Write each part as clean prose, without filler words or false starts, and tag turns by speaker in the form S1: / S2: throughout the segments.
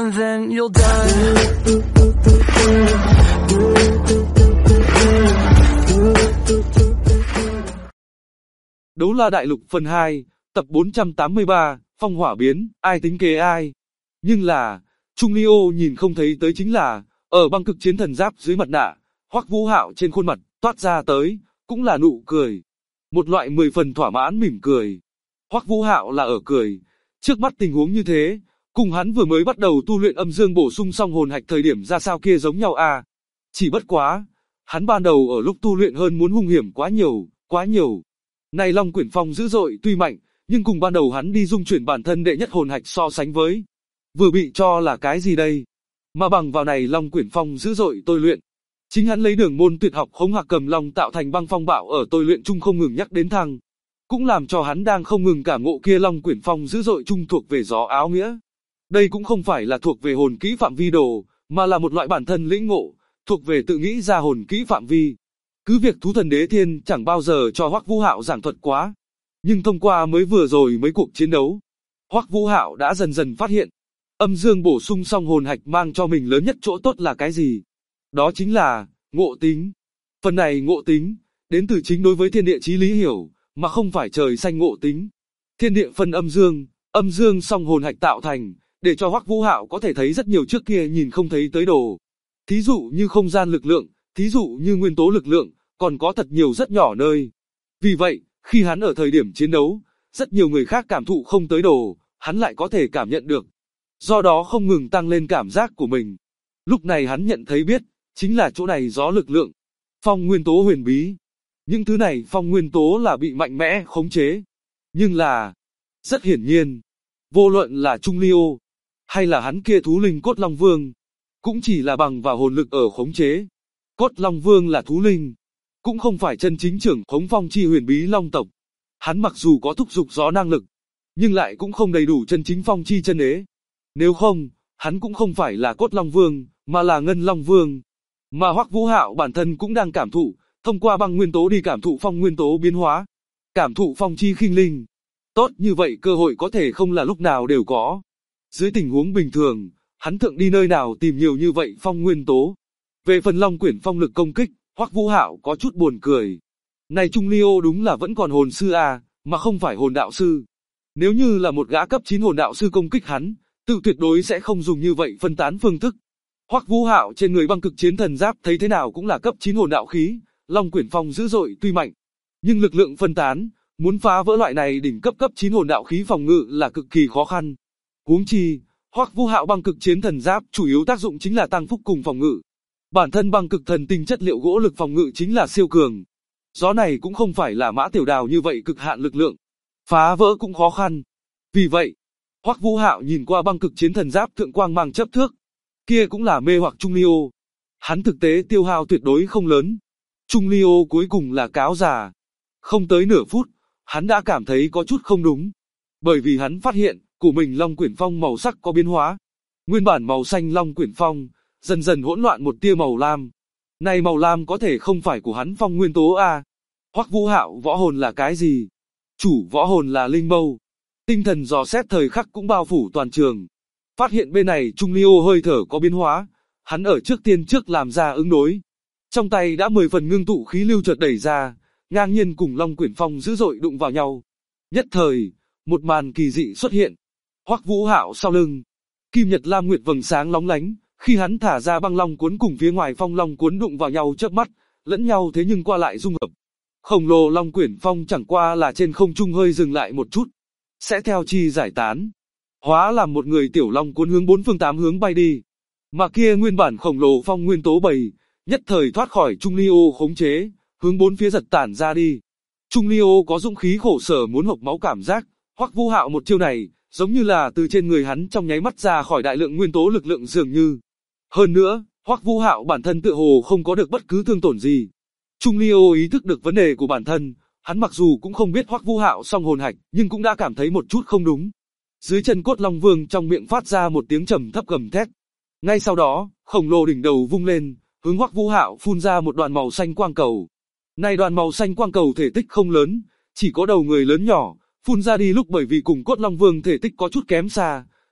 S1: and then you'll die.
S2: Đấu La Đại Lục phần 2, tập 483, phong hỏa biến, ai tính kế ai. Nhưng là, Trung Ly Ô nhìn không thấy tới chính là, ở băng cực chiến thần giáp dưới mặt nạ, Hoắc Vũ Hạo trên khuôn mặt, toát ra tới, cũng là nụ cười. Một loại 10 phần thỏa mãn mỉm cười. Hoắc Vũ Hạo là ở cười, trước mắt tình huống như thế, cùng hắn vừa mới bắt đầu tu luyện âm dương bổ sung xong hồn hạch thời điểm ra sao kia giống nhau à. Chỉ bất quá, hắn ban đầu ở lúc tu luyện hơn muốn hung hiểm quá nhiều. Này Long Quyển Phong dữ dội tuy mạnh, nhưng cùng ban đầu hắn đi dung chuyển bản thân đệ nhất hồn hạch so sánh với, vừa bị cho là cái gì đây? Mà bằng vào này Long Quyển Phong dữ dội tôi luyện, chính hắn lấy đường môn tuyệt học Hống Hạc Cầm Long tạo thành băng phong bạo ở tôi luyện chung không ngừng nhắc đến thăng, cũng làm cho hắn đang không ngừng cảm ngộ kia Long Quyển Phong dữ dội chung thuộc về gió áo nghĩa. Đây cũng không phải là thuộc về hồn kỹ phạm vi đồ, mà là một loại bản thân lĩnh ngộ, thuộc về tự nghĩ ra hồn kỹ phạm vi. Cứ việc Thú Thần Đế Thiên chẳng bao giờ cho Hoắc Vũ Hạo giảng thuật quá, nhưng thông qua mới vừa rồi mấy cuộc chiến đấu, Hoắc Vũ Hạo đã dần dần phát hiện, âm dương bổ sung xong hồn hạch mang cho mình lớn nhất chỗ tốt là cái gì? Đó chính là ngộ tính. Phần này ngộ tính đến từ chính đối với thiên địa chí lý hiểu, mà không phải trời xanh ngộ tính. Thiên địa phân âm dương song hồn hạch tạo thành, để cho Hoắc Vũ Hạo có thể thấy rất nhiều trước kia nhìn không thấy tới đồ. Thí dụ như không gian lực lượng, thí dụ như nguyên tố lực lượng, còn có thật nhiều rất nhỏ nơi. Vì vậy, khi hắn ở thời điểm chiến đấu, rất nhiều người khác cảm thụ không tới đồ, hắn lại có thể cảm nhận được. Do đó không ngừng tăng lên cảm giác của mình. Lúc này hắn nhận thấy biết, chính là chỗ này gió lực lượng, phong nguyên tố huyền bí. Những thứ này phong nguyên tố là bị mạnh mẽ khống chế. Nhưng là, rất hiển nhiên, vô luận là Trung Ly Ô, hay là hắn kia thú linh Cốt Long Vương, cũng chỉ là bằng vào hồn lực ở khống chế. Cốt Long Vương là thú linh, cũng không phải chân chính trưởng khống phong chi huyền bí long tộc. Hắn mặc dù có thúc dục gió năng lực, nhưng lại cũng không đầy đủ chân chính phong chi chân đế. Nếu không, hắn cũng không phải là Cốt Long Vương, mà là Ngân Long Vương. Mà Hoắc Vũ Hạo bản thân cũng đang cảm thụ, thông qua băng nguyên tố đi cảm thụ phong nguyên tố biến hóa, cảm thụ phong chi khinh linh. Tốt như vậy cơ hội có thể không là lúc nào đều có. Dưới tình huống bình thường, hắn thượng đi nơi nào tìm nhiều như vậy phong nguyên tố. Về phần Long Quyển Phong lực công kích, Hoắc Vũ Hạo có chút buồn cười. Này Trung Ly Ô đúng là vẫn còn hồn sư à, mà không phải hồn đạo sư. Nếu như là một gã cấp 9 hồn đạo sư công kích hắn, tự tuyệt đối sẽ không dùng như vậy phân tán phương thức. Hoắc Vũ Hạo trên người băng cực chiến thần giáp thấy thế nào cũng là cấp 9 hồn đạo khí, Long Quyển Phong dữ dội tuy mạnh, nhưng lực lượng phân tán, muốn phá vỡ loại này đỉnh cấp 9 hồn đạo khí phòng ngự là cực kỳ khó khăn. Huống chi, Hoắc Vũ Hạo băng cực chiến thần giáp chủ yếu tác dụng chính là tăng phúc cùng phòng ngự. Bản thân băng cực thần tinh chất liệu gỗ lực phòng ngự chính là siêu cường. Gió này cũng không phải là Mã Tiểu Đào như vậy cực hạn lực lượng, phá vỡ cũng khó khăn. Vì vậy, Hoắc Vũ Hạo nhìn qua băng cực chiến thần giáp thượng quang mang chấp thước, kia cũng là mê hoặc Trung Ly Ô. Hắn thực tế tiêu hao tuyệt đối không lớn. Trung Ly Ô cuối cùng là cáo già. Không tới nửa phút, hắn đã cảm thấy có chút không đúng. Bởi vì hắn phát hiện, của mình Long Quyển Phong màu sắc có biến hóa. Nguyên bản màu xanh Long Quyển Phong, dần dần hỗn loạn một tia màu lam. Này màu lam có thể không phải của hắn phong nguyên tố à. Hoắc Vũ Hạo võ hồn là cái gì? Chủ võ hồn là linh mâu. Tinh thần dò xét thời khắc cũng bao phủ toàn trường. Phát hiện bên này Trung Ly Ô hơi thở có biến hóa, hắn ở trước tiên trước làm ra ứng đối. Trong tay đã 10 phần ngưng tụ khí lưu chợt đẩy ra, ngang nhiên cùng Long Quyển Phong dữ dội đụng vào nhau. Nhất thời, một màn kỳ dị xuất hiện. Hoắc Vũ Hạo sau lưng, kim nhật lam nguyệt vầng sáng lóng lánh, khi hắn thả ra băng long cuốn cùng phía ngoài phong long cuốn đụng vào nhau chớp mắt, lẫn nhau thế nhưng qua lại dung hợp. Khổng lồ Long Quyển Phong chẳng qua là trên không trung hơi dừng lại một chút, sẽ theo chi giải tán, hóa làm một người tiểu long cuốn hướng bốn phương tám hướng bay đi. Mà kia nguyên bản khổng lồ phong nguyên tố bầy, nhất thời thoát khỏi Trung Ly Ô khống chế, hướng bốn phía giật tản ra đi. Trung Ly Ô có dũng khí khổ sở muốn hộc máu cảm giác, Hoắc Vũ Hạo một chiêu này, giống như là từ trên người hắn trong nháy mắt ra khỏi đại lượng nguyên tố lực lượng dường như. Hơn nữa, Hoắc Vũ Hạo bản thân tựa hồ không có được bất cứ thương tổn gì. Trung Ly Ô ý thức được vấn đề của bản thân, hắn mặc dù cũng không biết Hoắc Vũ Hạo song hồn hạch, nhưng cũng đã cảm thấy một chút không đúng. Dưới chân Cốt Long Vương trong miệng phát ra một tiếng trầm thấp gầm thét. Ngay sau đó, khổng lồ đỉnh đầu vung lên, hướng Hoắc Vũ Hạo phun ra một đoàn màu xanh quang cầu. Này đoàn màu xanh quang cầu thể tích không lớn, chỉ có đầu người lớn nhỏ, phun ra đi lúc bởi vì cùng Cốt Long Vương thể tích có chút kém xa,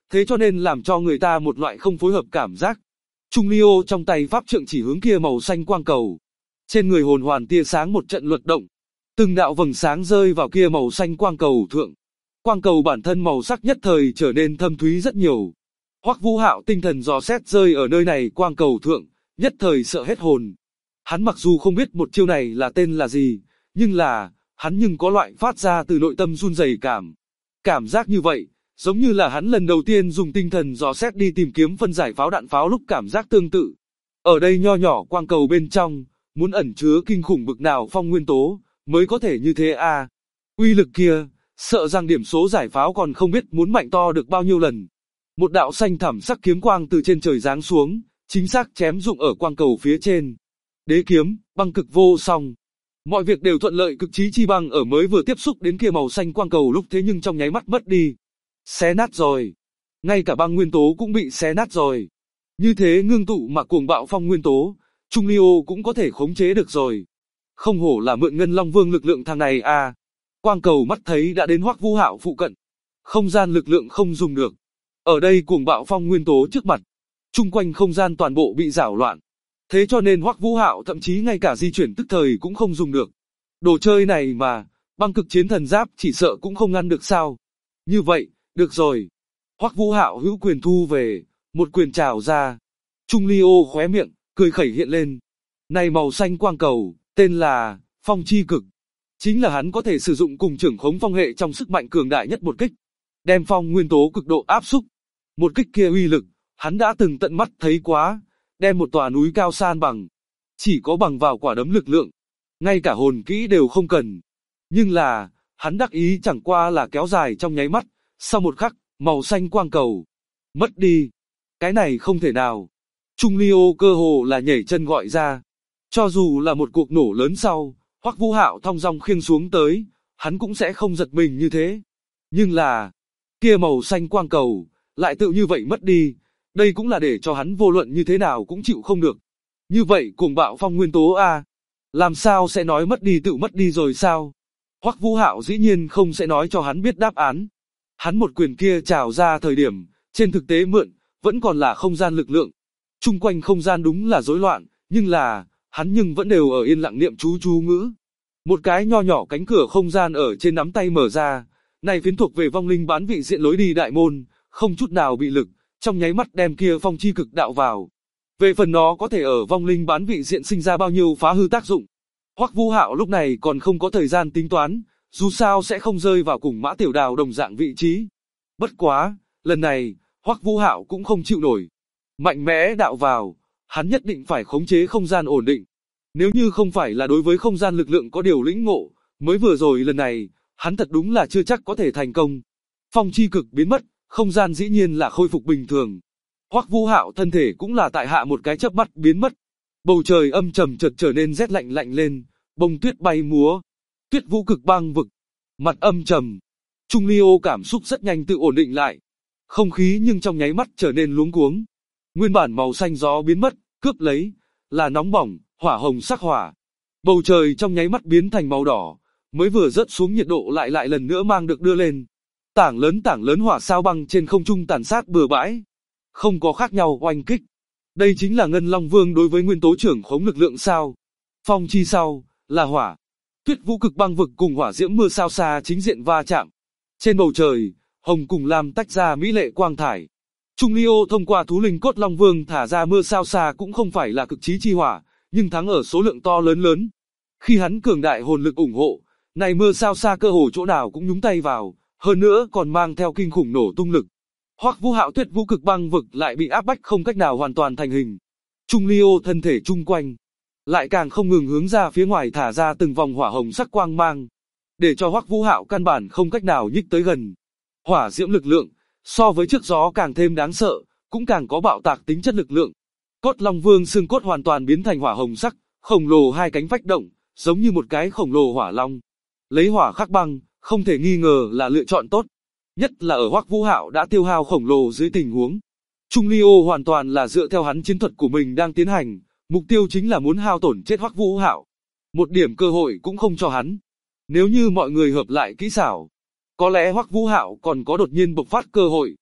S2: thế cho nên làm cho người ta một loại không phối hợp cảm giác. Trung Ly Ô trong tay pháp trượng chỉ hướng kia màu xanh quang cầu. Trên người hồn hoàn tia sáng một trận luật động. Từng đạo vầng sáng rơi vào kia màu xanh quang cầu thượng. Quang cầu bản thân màu sắc nhất thời trở nên thâm thúy rất nhiều. Hoắc Vũ Hạo tinh thần dò xét rơi ở nơi này quang cầu thượng, nhất thời sợ hết hồn. Hắn mặc dù không biết một chiêu này là tên là gì, nhưng là, hắn nhưng có loại phát ra từ nội tâm run rẩy cảm. Cảm giác như vậy, giống như là hắn lần đầu tiên dùng tinh thần dò xét đi tìm kiếm phân giải pháo đạn pháo lúc cảm giác tương tự. Ở đây nho nhỏ quang cầu bên trong, muốn ẩn chứa kinh khủng bực nào phong nguyên tố, mới có thể như thế à. Uy lực kia, sợ rằng điểm số giải pháo còn không biết muốn mạnh to được bao nhiêu lần. Một đạo xanh thẳm sắc kiếm quang từ trên trời giáng xuống, chính xác chém dụng ở quang cầu phía trên. Đế kiếm, băng cực vô song. Mọi việc đều thuận lợi cực chí chi băng ở mới vừa tiếp xúc đến kia màu xanh quang cầu lúc thế nhưng trong nháy mắt mất đi. Xé nát rồi. Ngay cả băng nguyên tố cũng bị xé nát rồi. Như thế ngưng tụ mà cuồng bạo phong nguyên tố, Trung Ly Ô cũng có thể khống chế được rồi. Không hổ là mượn Ngân Long Vương lực lượng thằng này à. Quang cầu mắt thấy đã đến Hoắc Vũ Hạo phụ cận. Không gian lực lượng không dùng được. Ở đây cuồng bạo phong nguyên tố trước mặt. Chung quanh không gian toàn bộ bị rảo loạn. Thế cho nên Hoắc Vũ Hạo thậm chí ngay cả di chuyển tức thời cũng không dùng được. Đồ chơi này mà, băng cực chiến thần giáp chỉ sợ cũng không ngăn được sao. Như vậy, được rồi. Hoắc Vũ Hạo hữu quyền thu về, một quyền trào ra. Trung Ly Ô khóe miệng, cười khẩy hiện lên. Này màu xanh quang cầu, tên là Phong Chi Cực. Chính là hắn có thể sử dụng cùng trưởng khống phong hệ trong sức mạnh cường đại nhất một kích. Đem phong nguyên tố cực độ áp xúc. Một kích kia uy lực, hắn đã từng tận mắt thấy quá. Đem một tòa núi cao san bằng. Chỉ có bằng vào quả đấm lực lượng. Ngay cả hồn kỹ đều không cần. Nhưng là, hắn đắc ý chẳng qua là kéo dài trong nháy mắt. Sau một khắc, màu xanh quang cầu. Mất đi. Cái này không thể nào. Trung Ly Ô cơ hồ là nhảy chân gọi ra. Cho dù là một cuộc nổ lớn sau, Hoắc Vũ Hạo thong dong khiêng xuống tới, hắn cũng sẽ không giật mình như thế. Nhưng là, kia màu xanh quang cầu, lại tự như vậy mất đi. Đây cũng là để cho hắn vô luận như thế nào cũng chịu không được. Như vậy cuồng bạo phong nguyên tố a, làm sao sẽ nói mất đi tự mất đi rồi sao? Hoắc Vũ Hạo dĩ nhiên không sẽ nói cho hắn biết đáp án. Hắn một quyền kia trào ra thời điểm, trên thực tế mượn, vẫn còn là không gian lực lượng. Trung quanh không gian đúng là rối loạn, nhưng là, hắn nhưng vẫn đều ở yên lặng niệm chú ngữ. Một cái nho nhỏ cánh cửa không gian ở trên nắm tay mở ra, này phiến thuộc về vong linh bán vị diện lối đi đại môn, không chút nào bị lực, trong nháy mắt đem kia phong chi cực đạo vào. Về phần nó có thể ở vong linh bán vị diện sinh ra bao nhiêu phá hư tác dụng. Hoắc Vũ Hạo lúc này còn không có thời gian tính toán, dù sao sẽ không rơi vào cùng Mã Tiểu Đào đồng dạng vị trí. Bất quá, lần này, Hoắc Vũ Hạo cũng không chịu nổi. Mạnh mẽ đạo vào, hắn nhất định phải khống chế không gian ổn định. Nếu như không phải là đối với không gian lực lượng có điều lĩnh ngộ, mới vừa rồi lần này, hắn thật đúng là chưa chắc có thể thành công. Phong chi cực biến mất, không gian dĩ nhiên là khôi phục bình thường. Hoắc Vũ Hạo thân thể cũng là tại hạ một cái chớp mắt biến mất. Bầu trời âm trầm chợt trở nên rét lạnh lạnh lên, bông tuyết bay múa. Tuyết vũ cực băng vực, mặt âm trầm. Trung Ly Ô cảm xúc rất nhanh tự ổn định lại. Không khí nhưng trong nháy mắt trở nên luống cuống. Nguyên bản màu xanh gió biến mất, cướp lấy là nóng bỏng, hỏa hồng sắc hỏa. Bầu trời trong nháy mắt biến thành màu đỏ, mới vừa rớt xuống nhiệt độ lại lần nữa mang được đưa lên. Tảng lớn hỏa sao băng trên không trung tàn sát bừa bãi, không có khác nhau oanh kích. Đây chính là Ngân Long Vương đối với nguyên tố trưởng khống lực lượng sao? Phong chi sau là hỏa. Tuyết vũ cực băng vực cùng hỏa diễm mưa sao xa chính diện va chạm. Trên bầu trời, hồng cùng lam tách ra mỹ lệ quang thải. Trung Ly Ô thông qua thú linh cốt Long Vương thả ra mưa sao xa cũng không phải là cực chí chi hỏa, nhưng thắng ở số lượng to lớn. Khi hắn cường đại hồn lực ủng hộ, này mưa sao xa cơ hồ chỗ nào cũng nhúng tay vào, hơn nữa còn mang theo kinh khủng nổ tung lực. Hoắc Vũ Hạo tuyết vũ cực băng vực lại bị áp bách không cách nào hoàn toàn thành hình. Trung Ly Ô thân thể chung quanh lại càng không ngừng hướng ra phía ngoài thả ra từng vòng hỏa hồng sắc quang mang, để cho Hoắc Vũ Hạo căn bản không cách nào nhích tới gần. Hỏa diễm lực lượng so với trước gió càng thêm đáng sợ, cũng càng có bạo tạc tính chất lực lượng. Cốt Long Vương xương cốt hoàn toàn biến thành hỏa hồng sắc, khổng lồ hai cánh phách động, giống như một cái khổng lồ hỏa long. Lấy hỏa khắc băng, không thể nghi ngờ là lựa chọn tốt. Nhất là ở Hoắc Vũ Hạo đã tiêu hao khổng lồ dưới tình huống. Trung Ly Ô hoàn toàn là dựa theo hắn chiến thuật của mình đang tiến hành, mục tiêu chính là muốn hao tổn chết Hoắc Vũ Hạo. Một điểm cơ hội cũng không cho hắn. Nếu như mọi người hợp lại kỹ xảo, có lẽ Hoắc Vũ Hạo còn có đột nhiên bộc phát cơ hội.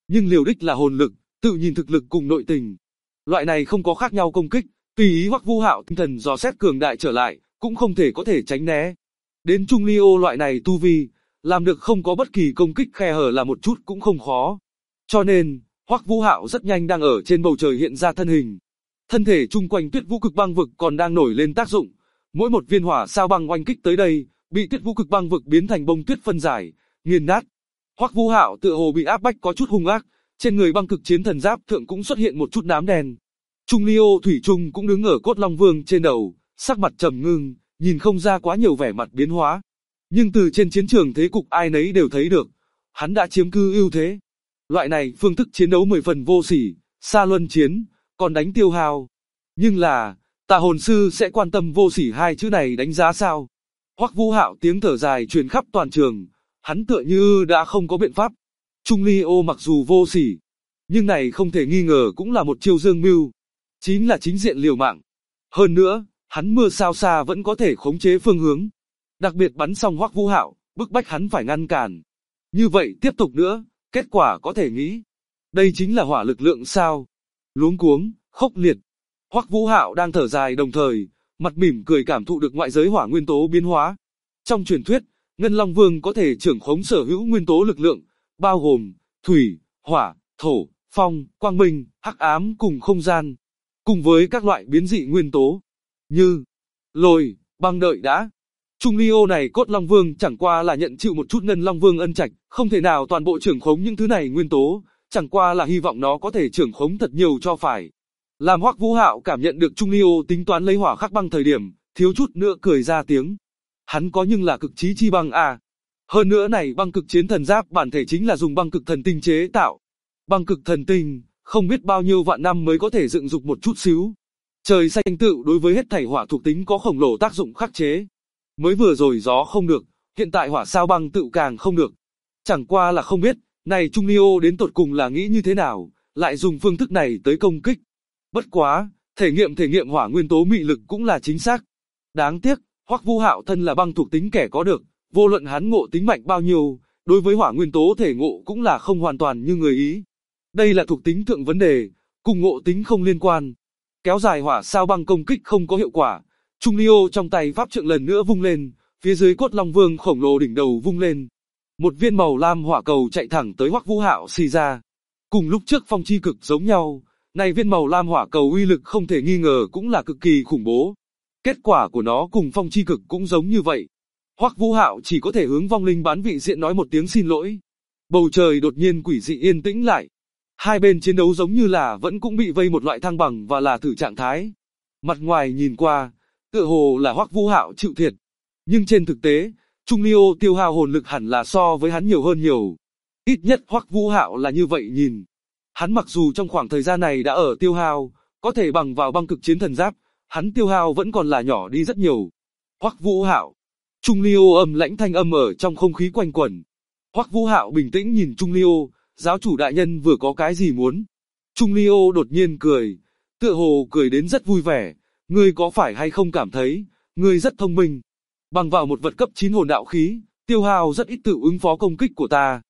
S2: Nhưng liều đích là hồn lực, tự nhìn thực lực cùng nội tình. Loại này không có khác nhau công kích, tùy ý Hoắc Vũ Hạo tinh thần dò xét cường đại trở lại, cũng không thể có thể tránh né. Đến Trung Ly Ô loại này tu vi, làm được không có bất kỳ công kích khe hở là một chút cũng không khó. Cho nên, Hoắc Vũ Hạo rất nhanh đang ở trên bầu trời hiện ra thân hình. Thân thể chung quanh Tuyết Vũ Cực Băng Vực còn đang nổi lên tác dụng. Mỗi một viên hỏa sao băng oanh kích tới đây, bị Tuyết Vũ Cực Băng Vực biến thành bông tuyết phân giải, nghiền nát. Hoắc Vũ Hạo tựa hồ bị áp bách có chút hung ác, trên người băng cực chiến thần giáp thượng cũng xuất hiện một chút nám đen. Trung Ly Ô thủy chung cũng đứng ở cốt long vương trên đầu, sắc mặt trầm ngưng, nhìn không ra quá nhiều vẻ mặt biến hóa. Nhưng từ trên chiến trường thế cục ai nấy đều thấy được, hắn đã chiếm cư ưu thế. Loại này phương thức chiến đấu 10 phần vô sỉ, xa luân chiến, còn đánh tiêu hao. Nhưng là, Tà hồn sư sẽ quan tâm vô sỉ hai chữ này đánh giá sao? Hoắc Vũ Hạo tiếng thở dài truyền khắp toàn trường, hắn tựa như đã không có biện pháp. Trung Ly Ô mặc dù vô sỉ, nhưng này không thể nghi ngờ cũng là một chiêu dương mưu, chính là chính diện liều mạng. Hơn nữa, hắn mưa sao xa vẫn có thể khống chế phương hướng, đặc biệt bắn xong Hoắc Vũ Hạo, bức bách hắn phải ngăn cản. Như vậy tiếp tục nữa, kết quả có thể nghĩ, đây chính là hỏa lực lượng sao? Luống cuống, khốc liệt. Hoắc Vũ Hạo đang thở dài đồng thời, mặt mỉm cười cảm thụ được ngoại giới hỏa nguyên tố biến hóa. Trong truyền thuyết, Ngân Long Vương có thể trưởng khống sở hữu nguyên tố lực lượng, bao gồm thủy, hỏa, thổ, phong, quang minh, hắc ám cùng không gian, cùng với các loại biến dị nguyên tố như lôi, băng. Đợi đã. Trung Ly Ô này cốt Long Vương chẳng qua là nhận chịu một chút Ngân Long Vương ân trạch, không thể nào toàn bộ trưởng khống những thứ này nguyên tố, chẳng qua là hy vọng nó có thể trưởng khống thật nhiều cho phải. Làm Hoắc Vũ Hạo cảm nhận được Trung Ly Ô tính toán lấy hỏa khắc băng thời điểm, thiếu chút nữa cười ra tiếng. Hắn có nhưng là cực chí chi băng à. Hơn nữa này băng cực chiến thần giáp bản thể chính là dùng băng cực thần tinh chế tạo. Băng cực thần tinh, không biết bao nhiêu vạn năm mới có thể dựng dục một chút xíu. Trời xanh tự đối với hết thảy hỏa thuộc tính có khổng lồ tác dụng khắc chế. Mới vừa rồi gió không được, hiện tại hỏa sao băng tự càng không được. Chẳng qua là không biết, này Trung Ly Ô đến tột cùng là nghĩ như thế nào, lại dùng phương thức này tới công kích. Bất quá, thể nghiệm hỏa nguyên tố mị lực cũng là chính xác. Đáng tiếc, Hoắc Vũ Hạo thân là băng thuộc tính kẻ có được, vô luận hắn ngộ tính mạnh bao nhiêu, đối với hỏa nguyên tố thể ngộ cũng là không hoàn toàn như người ý. Đây là thuộc tính thượng vấn đề, cùng ngộ tính không liên quan. Kéo dài hỏa sao băng công kích không có hiệu quả, Trung Ly Ô trong tay pháp trượng lần nữa vung lên, phía dưới cốt Long Vương khổng lồ đỉnh đầu vung lên. Một viên màu lam hỏa cầu chạy thẳng tới Hoắc Vũ Hạo xì ra. Cùng lúc trước phong chi cực giống nhau, này viên màu lam hỏa cầu uy lực không thể nghi ngờ cũng là cực kỳ khủng bố. Kết quả của nó cùng phong chi cực cũng giống như vậy. Hoắc Vũ Hạo chỉ có thể hướng vong linh bán vị diện nói một tiếng xin lỗi. Bầu trời đột nhiên quỷ dị yên tĩnh lại. Hai bên chiến đấu giống như là vẫn cũng bị vây một loại thăng bằng và là thử trạng thái. Mặt ngoài nhìn qua, tựa hồ là Hoắc Vũ Hạo chịu thiệt. Nhưng trên thực tế, Trung Ly Ô tiêu hao hồn lực hẳn là so với hắn nhiều hơn nhiều. Ít nhất Hoắc Vũ Hạo là như vậy nhìn. Hắn mặc dù trong khoảng thời gian này đã ở tiêu hao, có thể bằng vào băng cực chiến thần giáp, hắn tiêu hao vẫn còn là nhỏ đi rất nhiều. Hoắc Vũ Hạo. Trung Ly Ô âm lãnh thanh âm ở trong không khí quanh quẩn. Hoắc Vũ Hạo bình tĩnh nhìn Trung Ly Ô, giáo chủ đại nhân vừa có cái gì muốn. Trung Ly Ô đột nhiên cười, tựa hồ cười đến rất vui vẻ. Ngươi có phải hay không cảm thấy, ngươi rất thông minh. Bằng vào một vật cấp 9 hồn đạo khí, tiêu hao rất ít tự ứng phó công kích của ta.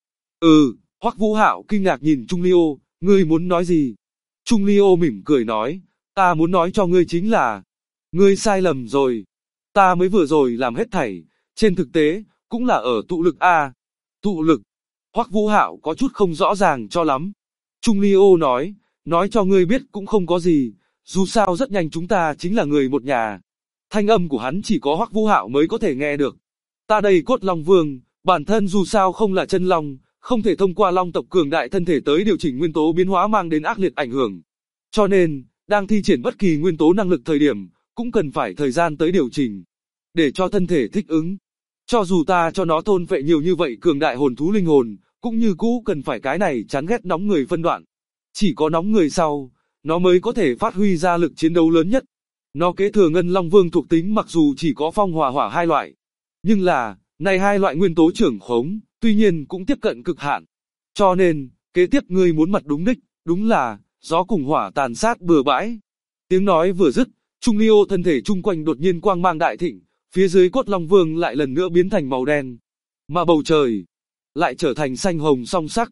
S2: Hoắc Vũ Hạo kinh ngạc nhìn Trung Ly Ô, ngươi muốn nói gì? Trung Ly Ô mỉm cười nói, ta muốn nói cho ngươi chính là, ngươi sai lầm rồi. Ta mới vừa rồi làm hết thảy, trên thực tế, cũng là ở tụ lực a. Tụ lực. Hoắc Vũ Hạo có chút không rõ ràng cho lắm. Trung Ly Ô nói cho ngươi biết cũng không có gì, dù sao rất nhanh chúng ta chính là người một nhà. Thanh âm của hắn chỉ có Hoắc Vũ Hạo mới có thể nghe được. Ta đây cốt Long Vương, bản thân dù sao không là chân long, không thể thông qua long tộc cường đại thân thể tới điều chỉnh nguyên tố biến hóa mang đến ác liệt ảnh hưởng. Cho nên, đang thi triển bất kỳ nguyên tố năng lực thời điểm, cũng cần phải thời gian tới điều chỉnh, để cho thân thể thích ứng. Cho dù ta cho nó thôn phệ nhiều như vậy cường đại hồn thú linh hồn, cũng như cũ cần phải cái này chán ghét nóng người phân đoạn. Chỉ có nóng người sau, nó mới có thể phát huy ra lực chiến đấu lớn nhất. Nó kế thừa Ngân Long Vương thuộc tính mặc dù chỉ có phong hỏa hỏa hai loại, nhưng là, này hai loại nguyên tố trưởng khống, tuy nhiên cũng tiếp cận cực hạn. Cho nên, kế tiếp ngươi muốn mặt đúng đích, đúng là, gió cùng hỏa tàn sát bừa bãi. Tiếng nói vừa dứt, Trung Ly Ô thân thể chung quanh đột nhiên quang mang đại thịnh, phía dưới cốt Long Vương lại lần nữa biến thành màu đen. Mà bầu trời, lại trở thành xanh hồng song sắc.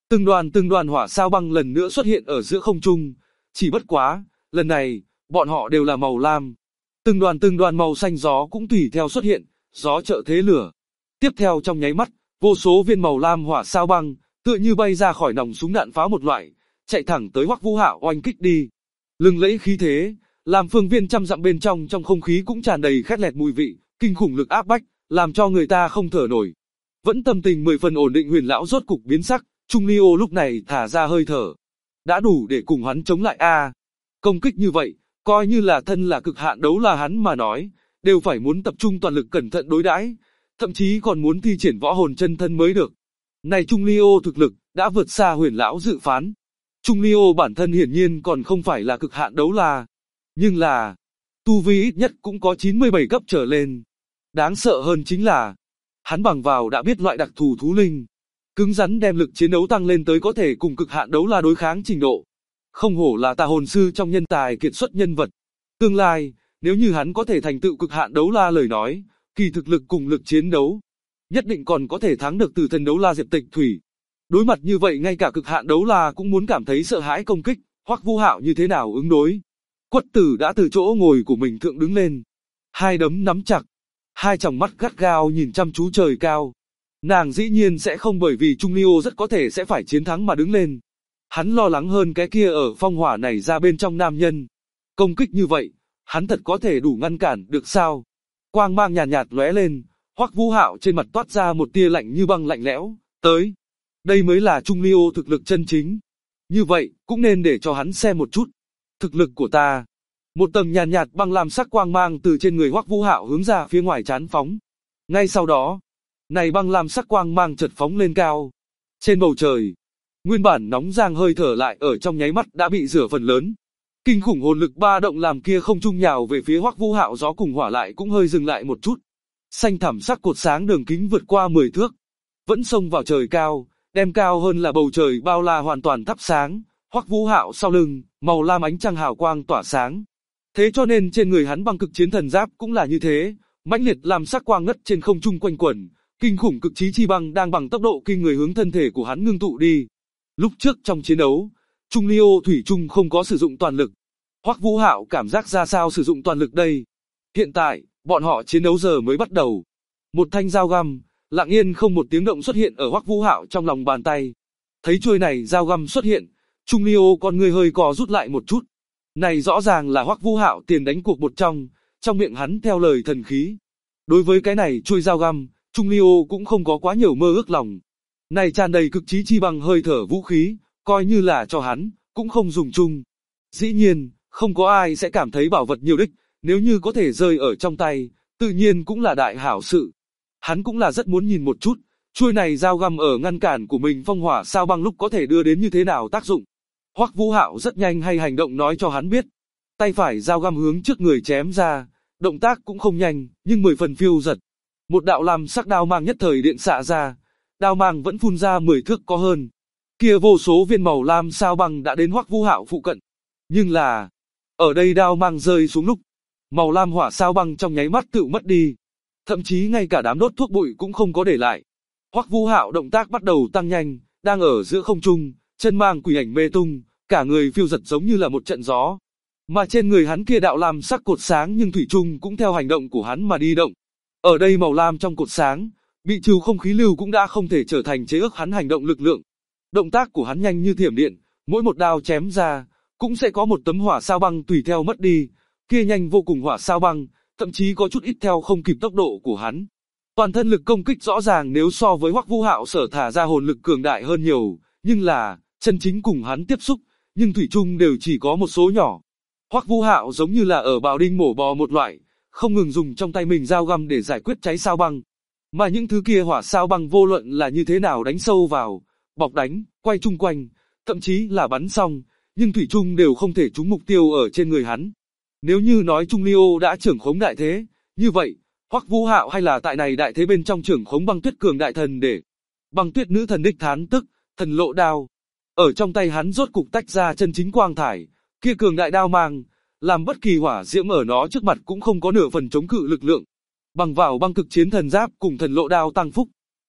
S2: Từng đoàn hỏa sao băng lần nữa xuất hiện ở giữa không trung, chỉ bất quá, lần này, bọn họ đều là màu lam. Từng đoàn màu xanh gió cũng tùy theo xuất hiện, gió trợ thế lửa. Tiếp theo trong nháy mắt, vô số viên màu lam hỏa sao băng, tựa như bay ra khỏi nòng súng đạn pháo một loại, chạy thẳng tới Hoắc Vũ Hạo oanh kích đi. Lừng lẫy khí thế, làm phương viên trăm dặm bên trong không khí cũng tràn đầy khét lẹt mùi vị, kinh khủng lực áp bách, làm cho người ta không thở nổi. Vẫn tâm tình 10 phần ổn định Huyền lão rốt cục biến sắc, Trung Ly Ô lúc này thả ra hơi thở. Đã đủ để cùng hắn chống lại a. Công kích như vậy, coi như là thân là cực hạn đấu la hắn mà nói, đều phải muốn tập trung toàn lực cẩn thận đối đãi, thậm chí còn muốn thi triển võ hồn chân thân mới được. Này Trung Ly Ô thực lực đã vượt xa Huyền lão dự phán. Trung Ly Ô bản thân hiển nhiên còn không phải là cực hạn đấu la, nhưng là tu vi ít nhất cũng có 97 cấp trở lên. Đáng sợ hơn chính là hắn bằng vào đã biết loại đặc thù thú linh, cứng rắn đem lực chiến đấu tăng lên tới có thể cùng cực hạn đấu la đối kháng trình độ. Không hổ là tà hồn sư trong nhân tài kiệt xuất nhân vật. Tương lai, nếu như hắn có thể thành tựu cực hạn đấu la lời nói, kỳ thực lực cùng lực chiến đấu, nhất định còn có thể thắng được từ thần đấu la Diệp Tịch Thủy. Đối mặt như vậy ngay cả cực hạn đấu la cũng muốn cảm thấy sợ hãi công kích, Hoắc Vũ Hạo như thế nào ứng đối. Quất Tử đã từ chỗ ngồi của mình thượng đứng lên, hai đấm nắm chặt, hai tròng mắt gắt gao nhìn chăm chú trời cao. Nàng dĩ nhiên sẽ không bởi vì Trung Ly Ô rất có thể sẽ phải chiến thắng mà đứng lên. Hắn lo lắng hơn cái kia ở phong hỏa này ra bên trong nam nhân. Công kích như vậy, hắn thật có thể đủ ngăn cản được sao? Quang mang nhàn nhạt lóe lên, Hoắc Vũ Hạo trên mặt toát ra một tia lạnh như băng lạnh lẽo, tới. Đây mới là Trung Ly Ô thực lực chân chính. Như vậy, cũng nên để cho hắn xem một chút. Thực lực của ta. Một tầng nhàn nhạt băng lam sắc quang mang từ trên người Hoắc Vũ Hạo hướng ra phía ngoài trán phóng. Ngay sau đó, này băng lam sắc quang mang chợt phóng lên cao. Trên bầu trời, nguyên bản nóng rang hơi thở lại ở trong nháy mắt đã bị rửa phần lớn. Kinh khủng hồn lực ba động làm kia không trung nhào về phía Hoắc Vũ Hạo gió cùng hỏa lại cũng hơi dừng lại một chút. Xanh thẳm sắc cột sáng đường kính vượt qua 10 thước, vẫn xông vào trời cao, đem cao hơn là bầu trời bao la hoàn toàn thắp sáng. Hoắc Vũ Hạo sau lưng, màu lam ánh trăng hào quang tỏa sáng. Thế cho nên trên người hắn băng cực chiến thần giáp cũng là như thế, mãnh liệt làm sắc quang ngất trên không trung quanh quẩn, kinh khủng cực chí chi băng đang bằng tốc độ kinh người hướng thân thể của hắn ngưng tụ đi. Lúc trước trong chiến đấu, Trung Ly Ô thủy chung không có sử dụng toàn lực. Hoắc Vũ Hạo cảm giác ra sao sử dụng toàn lực đây? Hiện tại, bọn họ chiến đấu giờ mới bắt đầu. Một thanh dao găm, lặng yên không một tiếng động xuất hiện ở Hoắc Vũ Hạo trong lòng bàn tay. Thấy chuôi này dao găm xuất hiện, Trung Ly Ô con người hơi co rút lại một chút. Này rõ ràng là Hoắc Vũ Hạo tiền đánh cuộc một trong miệng hắn theo lời thần khí. Đối với cái này chuôi dao găm, Trung Ly Ô cũng không có quá nhiều mơ ước lòng. Này tràn đầy cực chí chi bằng hơi thở vũ khí, coi như là cho hắn, cũng không dùng chung. Dĩ nhiên, không có ai sẽ cảm thấy bảo vật nhiều đích, nếu như có thể rơi ở trong tay, tự nhiên cũng là đại hảo sự. Hắn cũng là rất muốn nhìn một chút, chuôi này dao găm ở ngăn cản của mình phong hỏa sao băng lúc có thể đưa đến như thế nào tác dụng. Hoắc Vũ Hạo rất nhanh hay hành động nói cho hắn biết. Tay phải dao găm hướng trước người chém ra, động tác cũng không nhanh, nhưng 10 phần phiêu giật. Một đạo lam sắc đao mang nhất thời điện xạ ra, đao mang vẫn phun ra 10 thước có hơn. Kia vô số viên màu lam sao băng đã đến Hoắc Vũ Hạo phụ cận. Nhưng là, ở đây đao mang rơi xuống lúc, màu lam hỏa sao băng trong nháy mắt tự mất đi. Thậm chí ngay cả đám đốt thuốc bụi cũng không có để lại. Hoắc Vũ Hạo động tác bắt đầu tăng nhanh, đang ở giữa không trung, chân mang quỷ ảnh mê tung, cả người phiêu giật giống như là một trận gió. Mà trên người hắn kia đạo lam sắc cột sáng nhưng thủy chung cũng theo hành động của hắn mà đi động. Ở đây màu lam trong cột sáng, bị trừ không khí lưu cũng đã không thể trở thành chế ước hắn hành động lực lượng. Động tác của hắn nhanh như thiểm điện, mỗi một đao chém ra, cũng sẽ có một tấm hỏa sao băng tùy theo mất đi. Kia nhanh vô cùng hỏa sao băng, thậm chí có chút ít theo không kịp tốc độ của hắn. Toàn thân lực công kích rõ ràng nếu so với Hoắc Vũ Hạo sở thả ra hồn lực cường đại hơn nhiều, nhưng là, chân chính cùng hắn tiếp xúc, nhưng thủy chung đều chỉ có một số nhỏ. Hoắc Vũ Hạo giống như là ở bào đinh mổ bò một loại, không ngừng dùng trong tay mình dao găm để giải quyết cháy sao băng. Mà những thứ kia hỏa sao băng vô luận là như thế nào đánh sâu vào, bọc đánh, quay chung quanh, thậm chí là bắn xong, nhưng thủy chung đều không thể trúng mục tiêu ở trên người hắn. Nếu như nói Trung Ly Ô đã trưởng khống đại thế, như vậy, Hoắc Vũ Hạo hay là tại này đại thế bên trong trưởng khống băng tuyết cường đại thần để băng tuyết nữ thần đích thán tức, thần lộ đao. Ở trong tay hắn rốt cục tách ra chân chính quang thải, kia cường đại đao mang, làm bất kỳ hỏa diễm ở nó trước mặt cũng không có nửa phần chống cự lực lượng. Bằng vào băng cực chiến thần giáp cùng thần lộ đao tăng phúc,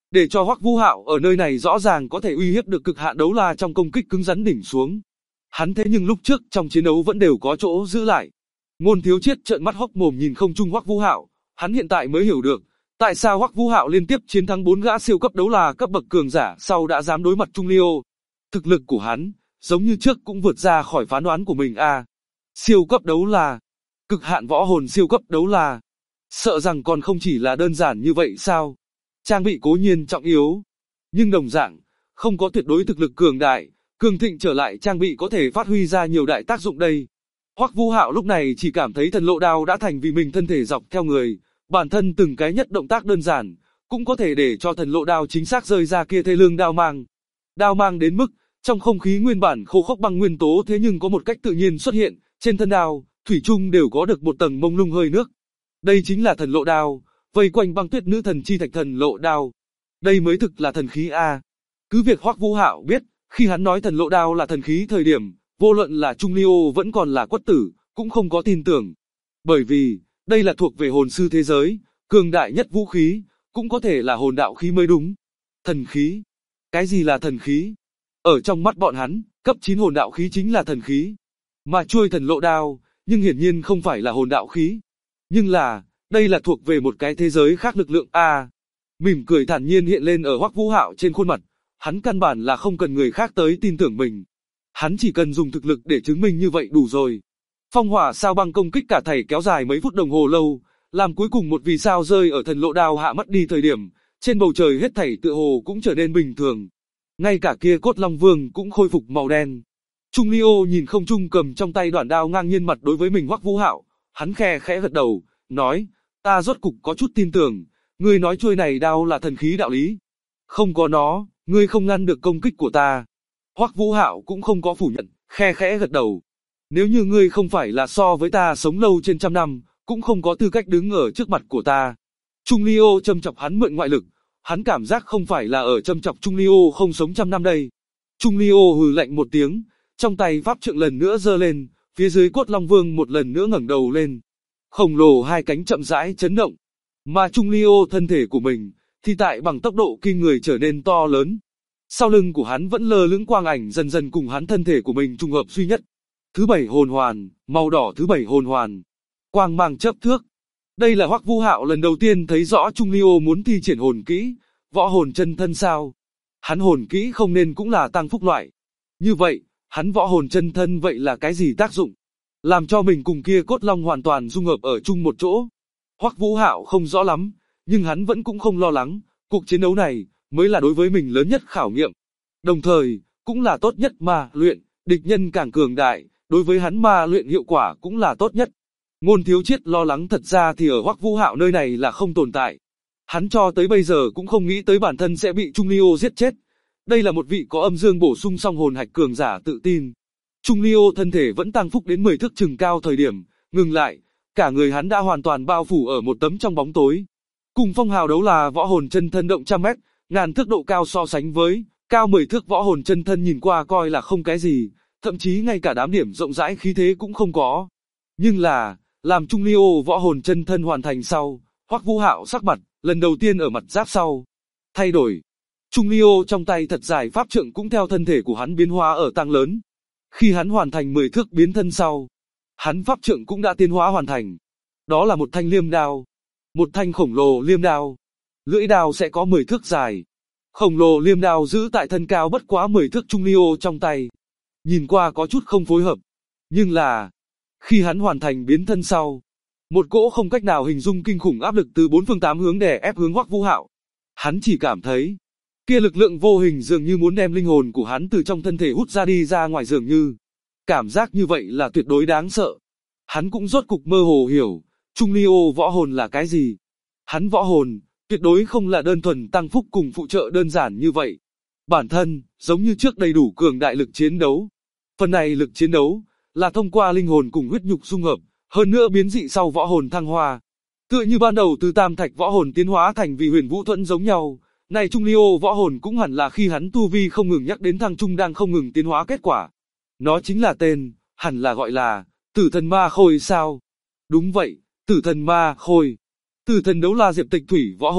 S2: để cho Hoắc Vũ Hạo ở nơi này rõ ràng có thể uy hiếp được cực hạn đấu la trong công kích cứng rắn đỉnh xuống. Hắn thế nhưng lúc trước trong chiến đấu vẫn đều có chỗ giữ lại. Ngôn Thiếu Chiết trợn mắt hốc mồm nhìn không trung Hoắc Vũ Hạo, hắn hiện tại mới hiểu được, tại sao Hoắc Vũ Hạo liên tiếp chiến thắng 4 gã siêu cấp đấu la cấp bậc cường giả sau đã dám đối mặt Trung Ly Ô. Thực lực của hắn, giống như trước cũng vượt ra khỏi phán đoán của mình a. Siêu cấp đấu la, cực hạn võ hồn siêu cấp đấu la. Sợ rằng còn không chỉ là đơn giản như vậy sao? Trang bị cố nhiên trọng yếu, nhưng đồng dạng, không có tuyệt đối thực lực cường đại, cường thịnh trở lại trang bị có thể phát huy ra nhiều đại tác dụng đây. Hoắc Vũ Hạo lúc này chỉ cảm thấy thần lộ đao đã thành vì mình thân thể dọc theo người, bản thân từng cái nhất động tác đơn giản, cũng có thể để cho thần lộ đao chính xác rơi ra kia thê lương đao mang. Đao mang đến mức, trong không khí nguyên bản khô khốc băng nguyên tố thế nhưng có một cách tự nhiên xuất hiện, trên thân đao, thủy chung đều có được một tầng mông lung hơi nước. Đây chính là thần lộ đao, vây quanh băng tuyết nữ thần chi thạch thần lộ đao. Đây mới thực là thần khí a. Cứ việc Hoắc Vũ Hạo biết, khi hắn nói thần lộ đao là thần khí thời điểm, vô luận là Trung Ly Ô vẫn còn là Quất Tử, cũng không có tin tưởng. Bởi vì, đây là thuộc về hồn sư thế giới, cường đại nhất vũ khí, cũng có thể là hồn đạo khí mới đúng. Thần khí. Cái gì là thần khí? Ở trong mắt bọn hắn, cấp 9 hồn đạo khí chính là thần khí. Mà chuôi thần lộ đao, nhưng hiển nhiên không phải là hồn đạo khí. Nhưng là, đây là thuộc về một cái thế giới khác lực lượng a. Mỉm cười thản nhiên hiện lên ở Hoắc Vũ Hạo trên khuôn mặt, hắn căn bản là không cần người khác tới tin tưởng mình. Hắn chỉ cần dùng thực lực để chứng minh như vậy đủ rồi. Phong hỏa sao băng công kích cả thảy kéo dài mấy phút đồng hồ lâu, làm cuối cùng một vì sao rơi ở thần lộ đao hạ mất đi thời điểm, trên bầu trời hết thảy tựa hồ cũng trở nên bình thường. Ngay cả kia cốt long vương cũng khôi phục màu đen. Trung Ly Ô nhìn không trung cầm trong tay đoạn đao ngang nhiên mặt đối với mình Hoắc Vũ Hạo, hắn khe khẽ gật đầu, nói, ta rốt cục có chút tin tưởng, ngươi nói chuôi này đao là thần khí đạo lý. Không có nó, ngươi không ngăn được công kích của ta. Hoắc Vũ Hạo cũng không có phủ nhận, khe khẽ gật đầu. Nếu như ngươi không phải là so với ta sống lâu trên trăm năm, cũng không có tư cách đứng ở trước mặt của ta. Trung Ly Ô châm chọc hắn mượn ngoại lực, hắn cảm giác không phải là ở châm chọc Trung Ly Ô không sống trăm năm đây. Trung Ly Ô hừ lạnh một tiếng, trong tay pháp trượng lần nữa giơ lên, phía dưới cốt long vương một lần nữa ngẩng đầu lên. Khổng lồ hai cánh chậm rãi chấn động, mà Trung Ly Ô thân thể của mình, thì tại bằng tốc độ kinh người trở nên to lớn. Sau lưng của hắn vẫn lơ lửng quang ảnh dần dần cùng hắn thân thể của mình trùng hợp duy nhất. Thứ 7 hồn hoàn, màu đỏ thứ 7 hồn hoàn. Quang mang chớp thước. Đây là Hoắc Vũ Hạo lần đầu tiên thấy rõ Trung Ly Ô muốn thi triển hồn kỹ, võ hồn chân thân sao. Hắn hồn kỹ không nên cũng là tăng phúc loại. Như vậy, hắn võ hồn chân thân vậy là cái gì tác dụng? Làm cho mình cùng kia cốt long hoàn toàn dung hợp ở chung một chỗ. Hoắc Vũ Hạo không rõ lắm, nhưng hắn vẫn cũng không lo lắng, cuộc chiến đấu này mới là đối với mình lớn nhất khảo nghiệm. Đồng thời, cũng là tốt nhất mà luyện, địch nhân càng cường đại, đối với hắn ma luyện hiệu quả cũng là tốt nhất. Ngôn Thiếu Chiết lo lắng thật ra thì ở Hoắc Vũ Hạo nơi này là không tồn tại. Hắn cho tới bây giờ cũng không nghĩ tới bản thân sẽ bị Trung Ly Ô giết chết. Đây là một vị có âm dương bổ sung song hồn hạch cường giả tự tin. Trung Ly Ô thân thể vẫn tăng phúc đến 10 thước chừng cao thời điểm, ngừng lại, cả người hắn đã hoàn toàn bao phủ ở một tấm trong bóng tối. Cùng phong hào đấu là võ hồn chân thân động trăm mét, ngàn thước độ cao so sánh với, cao 10 thước võ hồn chân thân nhìn qua coi là không cái gì, thậm chí ngay cả đám điểm rộng rãi khí thế cũng không có. Nhưng là, làm Trung Ly Ô võ hồn chân thân hoàn thành sau, Hoắc Vũ Hạo sắc mặt, lần đầu tiên ở mặt giáp sau, thay đổi. Trung Ly Ô trong tay thật dài pháp trượng cũng theo thân thể của hắn biến hóa ở tăng lớn. Khi hắn hoàn thành 10 thước biến thân sau, hắn pháp trượng cũng đã tiến hóa hoàn thành. Đó là một thanh liêm đao. Một thanh khổng lồ liêm đao. Lưỡi đao sẽ có 10 thước dài. Khổng lồ liêm đao giữ tại thân cao bất quá 10 thước Trung Ly Ô trong tay. Nhìn qua có chút không phối hợp. Nhưng là, khi hắn hoàn thành biến thân sau, một cỗ không cách nào hình dung kinh khủng áp lực từ 4 phương 8 hướng đè ép hướng Hoắc Vũ Hạo. Hắn chỉ cảm thấy, kia lực lượng vô hình dường như muốn đem linh hồn của hắn từ trong thân thể hút ra đi ra ngoài dường như. Cảm giác như vậy là tuyệt đối đáng sợ. Hắn cũng rốt cục mơ hồ hiểu, Trung Ly Ô võ hồn là cái gì. Hắn võ hồn, tuyệt đối không là đơn thuần tăng phúc cùng phụ trợ đơn giản như vậy. Bản thân, giống như trước đầy đủ cường đại lực chiến đấu. Phần này lực chiến đấu, là thông qua linh hồn cùng huyết nhục dung hợp, hơn nữa biến dị sau võ hồn thăng hoa. Tựa như ban đầu từ tam thạch võ hồn tiến hóa thành vì huyền vũ thuẫn giống nhau. Này Trung Ly Ô võ hồn cũng hẳn là khi hắn tu vi không ngừng nhắc đến thăng trung đang không ngừng tiến hóa kết quả. Nó chính là tên, hẳn là gọi là, tử thần ma khôi sao? Đúng vậy, tử thần ma khôi. Tử thần đấu la diệp tịch thủy võ hồn,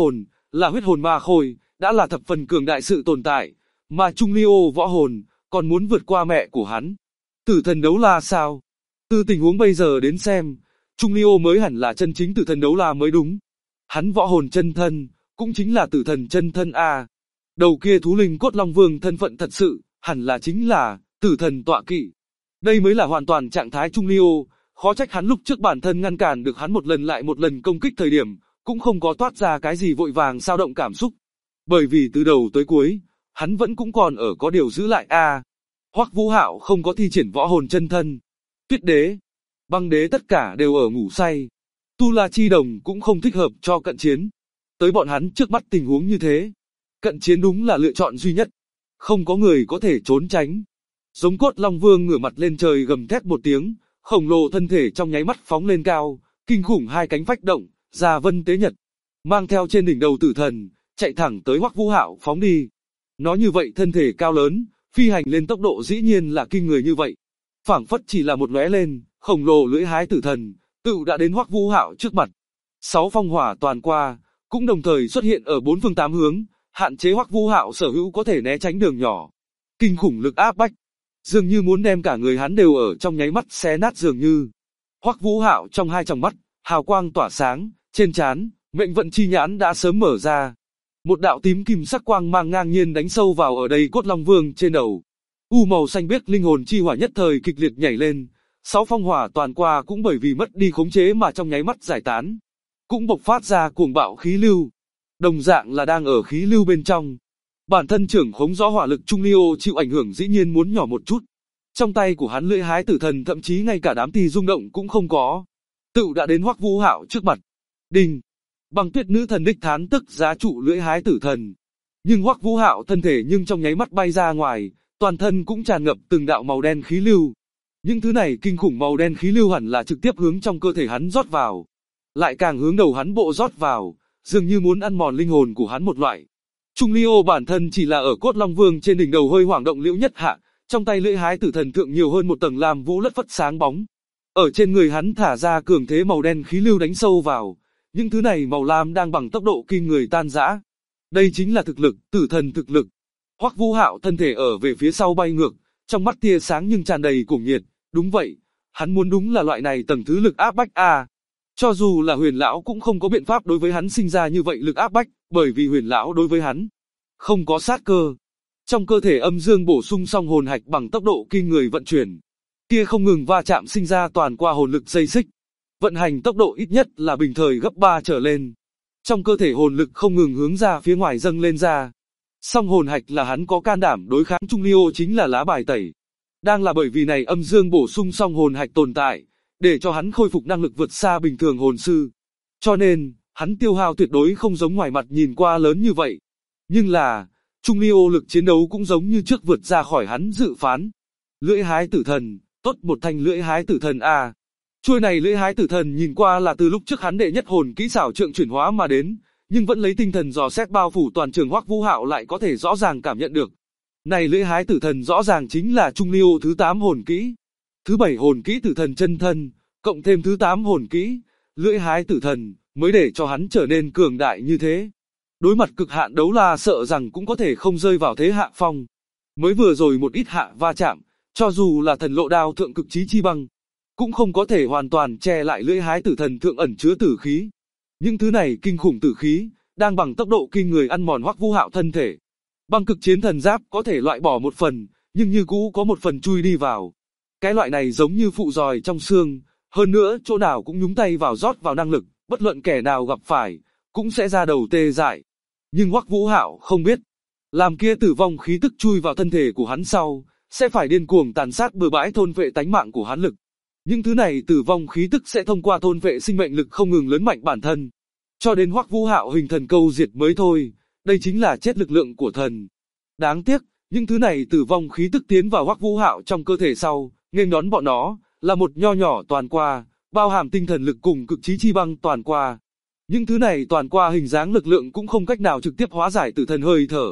S2: là huyết hồn ma khôi, đã là thập phần cường đại sự tồn tại, mà Trung Ly Ô võ hồn, còn muốn vượt qua mẹ của hắn. Tử thần đấu la sao? Từ tình huống bây giờ đến xem, Trung Ly Ô mới hẳn là chân chính tử thần đấu la mới đúng. Hắn võ hồn chân thân, cũng chính là tử thần chân thân a. Đầu kia thú linh cốt long vương thân phận thật sự, hẳn là chính là tử thần tọa kỵ. Đây mới là hoàn toàn trạng thái Trung Ly Ô, khó trách hắn lúc trước bản thân ngăn cản được hắn một lần lại một lần công kích thời điểm, cũng không có toát ra cái gì vội vàng sao động cảm xúc. Bởi vì từ đầu tới cuối, hắn vẫn cũng còn ở có điều giữ lại a. Hoắc Vũ Hạo không có thi triển võ hồn chân thân. Tuyết đế, băng đế tất cả đều ở ngủ say. Tu La Chi Đồng cũng không thích hợp cho cận chiến. Tới bọn hắn trước mắt tình huống như thế, cận chiến đúng là lựa chọn duy nhất. Không có người có thể trốn tránh. Giống cốt Long Vương ngửa mặt lên trời gầm thét một tiếng, khổng lồ thân thể trong nháy mắt phóng lên cao, kinh khủng hai cánh phách động, ra vân tế nhật, mang theo trên đỉnh đầu tử thần, chạy thẳng tới Hoắc Vũ Hạo phóng đi. Nó như vậy thân thể cao lớn, phi hành lên tốc độ dĩ nhiên là kinh người như vậy. Phảng phất chỉ là một lóe lên, khổng lồ lưỡi hái tử thần, tự đã đến Hoắc Vũ Hạo trước mặt. 6 phong hỏa toàn qua, cũng đồng thời xuất hiện ở 4 phương 8 hướng, hạn chế Hoắc Vũ Hạo sở hữu có thể né tránh đường nhỏ. Kinh khủng lực áp bách, dường như muốn đem cả người hắn đều ở trong nháy mắt xé nát dường như. Hoắc Vũ Hạo trong hai tròng mắt, hào quang tỏa sáng, trên trán, mệnh vận chi nhãn đã sớm mở ra. Một đạo tím kim sắc quang mang ngang nhiên đánh sâu vào ở đây cốt long vương trên đầu. U màu xanh biếc linh hồn chi hỏa nhất thời kịch liệt nhảy lên, 6 phong hỏa toàn qua cũng bởi vì mất đi khống chế mà trong nháy mắt giải tán, cũng bộc phát ra cuồng bạo khí lưu. Đồng dạng là đang ở khí lưu bên trong. Bản thân trưởng khống rõ hỏa lực Trung Ly Ô chịu ảnh hưởng dĩ nhiên muốn nhỏ một chút. Trong tay của hắn lưỡi hái tử thần thậm chí ngay cả đám tì rung động cũng không có. Tự đã đến Hoắc Vũ Hạo trước mặt. Đinh! Băng tuyết nữ thần đích thán tức giá trụ lưỡi hái tử thần. Nhưng Hoắc Vũ Hạo thân thể nhưng trong nháy mắt bay ra ngoài, toàn thân cũng tràn ngập từng đạo màu đen khí lưu. Những thứ này kinh khủng màu đen khí lưu hẳn là trực tiếp hướng trong cơ thể hắn rót vào. Lại càng hướng đầu hắn bộ rót vào, dường như muốn ăn mòn linh hồn của hắn một loại. Trung Ly Ô bản thân chỉ là ở cốt long vương trên đỉnh đầu hơi hoảng động liễu nhất hạ, trong tay lưỡi hái tử thần thượng nhiều hơn một tầng làm vũ lất phất sáng bóng. Ở trên người hắn thả ra cường thế màu đen khí lưu đánh sâu vào, những thứ này màu lam đang bằng tốc độ kinh người tan rã. Đây chính là thực lực, tử thần thực lực. Hoắc Vũ Hạo thân thể ở về phía sau bay ngược, trong mắt tia sáng nhưng tràn đầy cuồng nhiệt. Đúng vậy, hắn muốn đúng là loại này tầng thứ lực áp bách a. Cho dù là Huyền lão cũng không có biện pháp đối với hắn sinh ra như vậy lực áp bách, bởi vì Huyền lão đối với hắn không có sát cơ. Trong cơ thể âm dương bổ sung xong hồn hạch bằng tốc độ kinh người vận chuyển, kia không ngừng va chạm sinh ra toàn qua hồn lực dây xích. Vận hành tốc độ ít nhất là bình thời gấp 3 trở lên. Trong cơ thể hồn lực không ngừng hướng ra phía ngoài dâng lên ra. Song hồn hạch là hắn có can đảm đối kháng Trung Ly Ô chính là lá bài tẩy. Đang là bởi vì này âm dương bổ sung song hồn hạch tồn tại, để cho hắn khôi phục năng lực vượt xa bình thường hồn sư. Cho nên, hắn tiêu hao tuyệt đối không giống ngoài mặt nhìn qua lớn như vậy. Nhưng là, Trung Ly Ô lực chiến đấu cũng giống như trước vượt ra khỏi hắn dự phán. Lưỡi hái tử thần, tốt một thanh lưỡi hái tử thần a. Chuôi này lưỡi hái tử thần nhìn qua là từ lúc trước hắn đệ nhất hồn kỹ xảo trượng chuyển hóa mà đến, nhưng vẫn lấy tinh thần dò xét bao phủ toàn trường Hoắc Vũ Hạo lại có thể rõ ràng cảm nhận được. Này lưỡi hái tử thần rõ ràng chính là Trung Ly Ô thứ 8 hồn kỹ, thứ 7 hồn kỹ tử thần chân thân, cộng thêm thứ 8 hồn kỹ, lưỡi hái tử thần, mới để cho hắn trở nên cường đại như thế. Đối mặt cực hạn đấu la sợ rằng cũng có thể không rơi vào thế hạ phong. Mới vừa rồi một ít hạ va chạm, cho dù là thần lộ đao thượng cực chí chi băng, cũng không có thể hoàn toàn che lại lưỡi hái tử thần thượng ẩn chứa tử khí. Những thứ này kinh khủng tử khí, đang bằng tốc độ kinh người ăn mòn Hoắc Vũ Hạo thân thể. Băng cực chiến thần giáp có thể loại bỏ một phần, nhưng như cũ có một phần chui đi vào. Cái loại này giống như phụ giòi trong xương, hơn nữa chỗ nào cũng nhúng tay vào rót vào năng lực, bất luận kẻ nào gặp phải, cũng sẽ ra đầu tê dại. Nhưng Hoắc Vũ Hạo không biết, làm kia tử vong khí tức chui vào thân thể của hắn sau, sẽ phải điên cuồng tàn sát bừa bãi thôn vệ tánh mạng của hắn lực. Những thứ này tử vong khí tức sẽ thông qua thôn vệ sinh mệnh lực không ngừng lớn mạnh bản thân, cho đến Hoắc Vũ Hạo hình thần câu diệt mới thôi. Đây chính là chết lực lượng của thần. Đáng tiếc, những thứ này tử vong khí tức tiến vào Hoắc Vũ Hạo trong cơ thể sau, nghênh đón bọn nó là một nho nhỏ toàn qua, bao hàm tinh thần lực cùng cực chí chi băng toàn qua. Những thứ này toàn qua hình dáng lực lượng cũng không cách nào trực tiếp hóa giải tử thần hơi thở,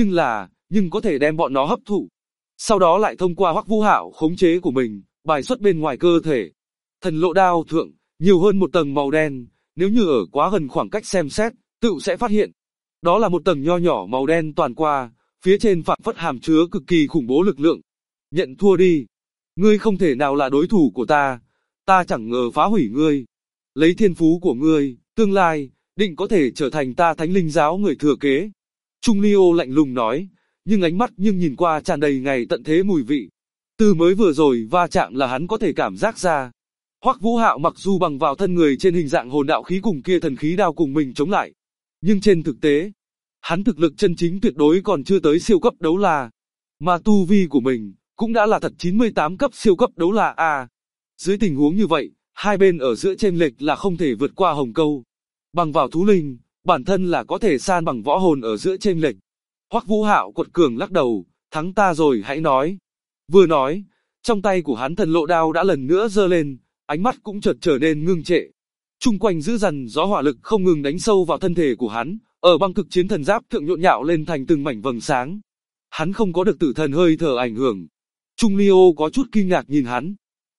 S2: nhưng có thể đem bọn nó hấp thụ. Sau đó lại thông qua Hoắc Vũ Hạo khống chế của mình, bài xuất bên ngoài cơ thể. Thần lộ đao thượng, nhiều hơn một tầng màu đen, nếu như ở quá gần khoảng cách xem xét, tự sẽ phát hiện. Đó là một tầng nho nhỏ màu đen toàn qua, phía trên phảng phất hàm chứa cực kỳ khủng bố lực lượng. Nhận thua đi. Ngươi không thể nào là đối thủ của ta. Ta chẳng ngờ phá hủy ngươi. Lấy thiên phú của ngươi, tương lai, định có thể trở thành ta Thánh Linh giáo người thừa kế. Trung Ly Ô lạnh lùng nói, nhưng ánh mắt nhìn qua tràn đầy ngày tận thế mùi vị. Từ mới vừa rồi va chạm là hắn có thể cảm giác ra. Hoắc Vũ Hạo mặc dù bằng vào thân người trên hình dạng hồn đạo khí cùng kia thần khí đao cùng mình chống lại, nhưng trên thực tế, hắn thực lực chân chính tuyệt đối còn chưa tới siêu cấp đấu la, mà tu vi của mình cũng đã là thật 98 cấp siêu cấp đấu la A. Dưới tình huống như vậy, hai bên ở giữa chênh lệch là không thể vượt qua hồng câu. Bằng vào thú linh, bản thân là có thể san bằng võ hồn ở giữa chênh lệch. Hoắc Vũ Hạo quật cường lắc đầu, thắng ta rồi hãy nói. Vừa nói, trong tay của hắn thần lộ đao đã lần nữa giơ lên, ánh mắt cũng chợt trở nên ngưng trệ. Trung quanh dữ dằn gió hỏa lực không ngừng đánh sâu vào thân thể của hắn, ở băng cực chiến thần giáp thượng nhộn nhạo lên thành từng mảnh vầng sáng. Hắn không có được tử thần hơi thở ảnh hưởng. Trung Ly Ô có chút kinh ngạc nhìn hắn.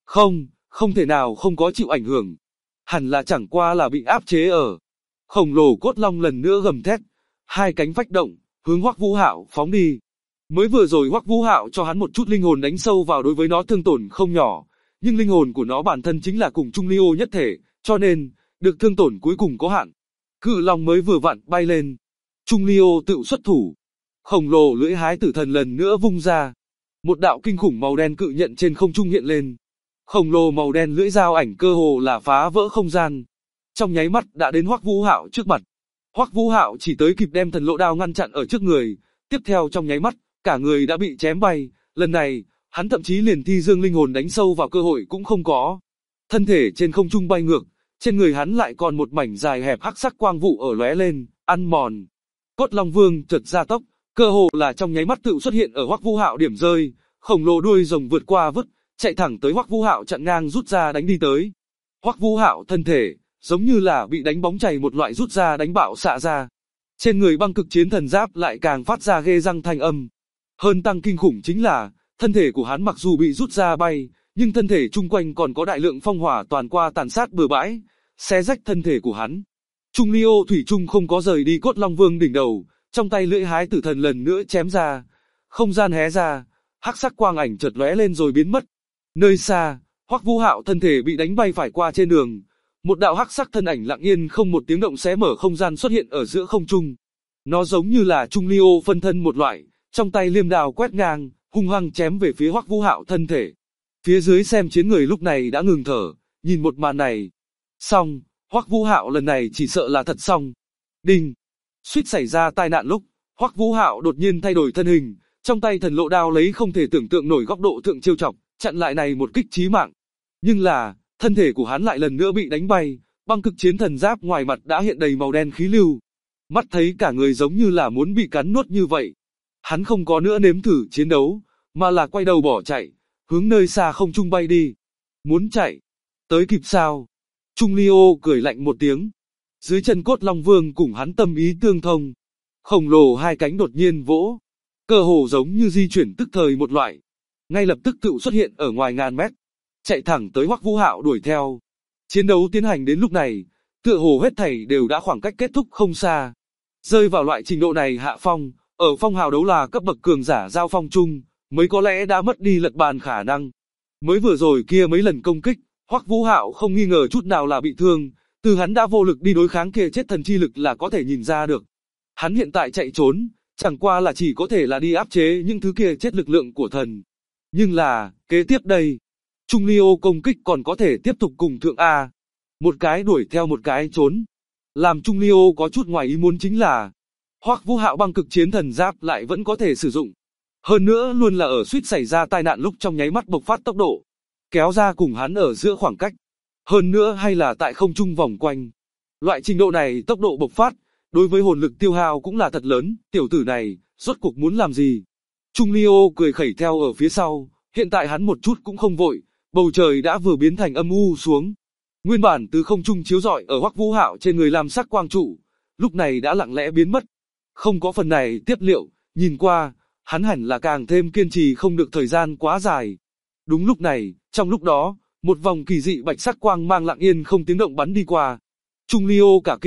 S2: Không thể nào không có chịu ảnh hưởng. Hẳn là chẳng qua là bị áp chế ở. Khổng lồ cốt long lần nữa gầm thét, hai cánh phách động, hướng Hoắc Vũ Hạo phóng đi. Mới vừa rồi Hoắc Vũ Hạo cho hắn một chút linh hồn đánh sâu vào đối với nó thương tổn không nhỏ, nhưng linh hồn của nó bản thân chính là cùng Trung Ly Ô nhất thể, cho nên, được thương tổn cuối cùng có hạn. Cự long mới vừa vặn bay lên. Trung Ly Ô tự xuất thủ. Khổng lồ lưỡi hái tử thần lần nữa vung ra. Một đạo kinh khủng màu đen cự nhận trên không trung hiện lên. Khổng lồ màu đen lưỡi dao ảnh cơ hồ là phá vỡ không gian. Trong nháy mắt đã đến Hoắc Vũ Hạo trước mặt. Hoắc Vũ Hạo chỉ tới kịp đem thần lộ đao ngăn chặn ở trước người, tiếp theo trong nháy mắt, cả người đã bị chém bay, lần này, hắn thậm chí liền thi dương linh hồn đánh sâu vào cơ hội cũng không có. Thân thể trên không trung bay ngược, trên người hắn lại còn một mảnh dài hẹp hắc sắc quang vụ ở lóe lên, ăn mòn. Cốt Long Vương chợt gia tốc, cơ hồ là trong nháy mắt tự xuất hiện ở Hoắc Vũ Hạo điểm rơi, khổng lồ đuôi rồng vượt qua vứt, chạy thẳng tới Hoắc Vũ Hạo chặn ngang rút ra đánh đi tới. Hoắc Vũ Hạo thân thể giống như là bị đánh bóng chày một loại rút ra đánh bạo xạ ra. Trên người băng cực chiến thần giáp lại càng phát ra ghê răng thanh âm. Hơn tăng kinh khủng chính là, thân thể của hắn mặc dù bị rút ra bay, nhưng thân thể chung quanh còn có đại lượng phong hỏa toàn qua tàn sát bừa bãi, xé rách thân thể của hắn. Trung Ly Ô thủy chung không có rời đi Cốt Long Vương đỉnh đầu, trong tay lưỡi hái tử thần lần nữa chém ra, không gian hé ra, hắc sắc quang ảnh chợt lóe lên rồi biến mất. Nơi xa, Hoắc Vũ Hạo thân thể bị đánh bay phải qua trên đường, một đạo hắc sắc thân ảnh lặng yên không một tiếng động xé mở không gian xuất hiện ở giữa không trung. Nó giống như là Trung Ly Ô phân thân một loại, trong tay liêm đao quét ngang, hung hăng chém về phía Hoắc Vũ Hạo thân thể. Phía dưới xem chiến người lúc này đã ngừng thở, nhìn một màn này. Xong, Hoắc Vũ Hạo lần này chỉ sợ là thật xong. Đinh! Suýt xảy ra tai nạn lúc, Hoắc Vũ Hạo đột nhiên thay đổi thân hình, trong tay thần lộ đao lấy không thể tưởng tượng nổi góc độ thượng chiêu chọc, chặn lại này một kích chí mạng. Nhưng là, thân thể của hắn lại lần nữa bị đánh bay, băng cực chiến thần giáp ngoài mặt đã hiện đầy màu đen khí lưu. Mắt thấy cả người giống như là muốn bị cắn nuốt như vậy. Hắn không có nữa nếm thử chiến đấu, mà là quay đầu bỏ chạy, hướng nơi xa không trung bay đi. Muốn chạy? Tới kịp sao? Trung Ly Ô cười lạnh một tiếng. Dưới chân Cốt Long Vương cùng hắn tâm ý tương thông. Khổng lồ hai cánh đột nhiên vỗ. Cơ hồ giống như di chuyển tức thời một loại. Ngay lập tức tự xuất hiện ở ngoài ngàn mét. Chạy thẳng tới Hoắc Vũ Hạo đuổi theo. Chiến đấu tiến hành đến lúc này, tựa hồ hết thảy đều đã khoảng cách kết thúc không xa. Rơi vào loại trình độ này hạ phong, ở phong hào đấu là cấp bậc cường giả giao phong chung, mới có lẽ đã mất đi lật bàn khả năng. Mới vừa rồi kia mấy lần công kích, Hoắc Vũ Hạo không nghi ngờ chút nào là bị thương, từ hắn đã vô lực đi đối kháng kia chết thần chi lực là có thể nhìn ra được. Hắn hiện tại chạy trốn, chẳng qua là chỉ có thể là đi áp chế những thứ kia chết lực lượng của thần. Nhưng là, kế tiếp đây, Trung Ly Ô công kích còn có thể tiếp tục cùng thượng A. Một cái đuổi theo một cái trốn. Làm Trung Ly Ô có chút ngoài ý muốn chính là, Hoắc Vũ Hạo băng cực chiến thần giáp lại vẫn có thể sử dụng. Hơn nữa luôn là ở suýt xảy ra tai nạn lúc trong nháy mắt bộc phát tốc độ, kéo ra cùng hắn ở giữa khoảng cách. Hơn nữa hay là tại không trung vòng quanh. Loại trình độ này tốc độ bộc phát, đối với hồn lực tiêu hao cũng là thật lớn, tiểu tử này, rốt cuộc muốn làm gì? Trung Ly Ô cười khẩy theo ở phía sau, hiện tại hắn một chút cũng không vội, bầu trời đã vừa biến thành âm u xuống. Nguyên bản từ không trung chiếu rọi ở Hoắc Vũ Hạo trên người làm sắc quang trụ, lúc này đã lặng lẽ biến mất. Không có phần này tiếp liệu, nhìn qua, hắn hẳn là càng thêm kiên trì không được thời gian quá dài. Đúng lúc này, trong lúc đó, một vòng kỳ dị bạch sắc quang mang lặng yên không tiếng động bắn đi qua. Trung Ly Ô cả kinh,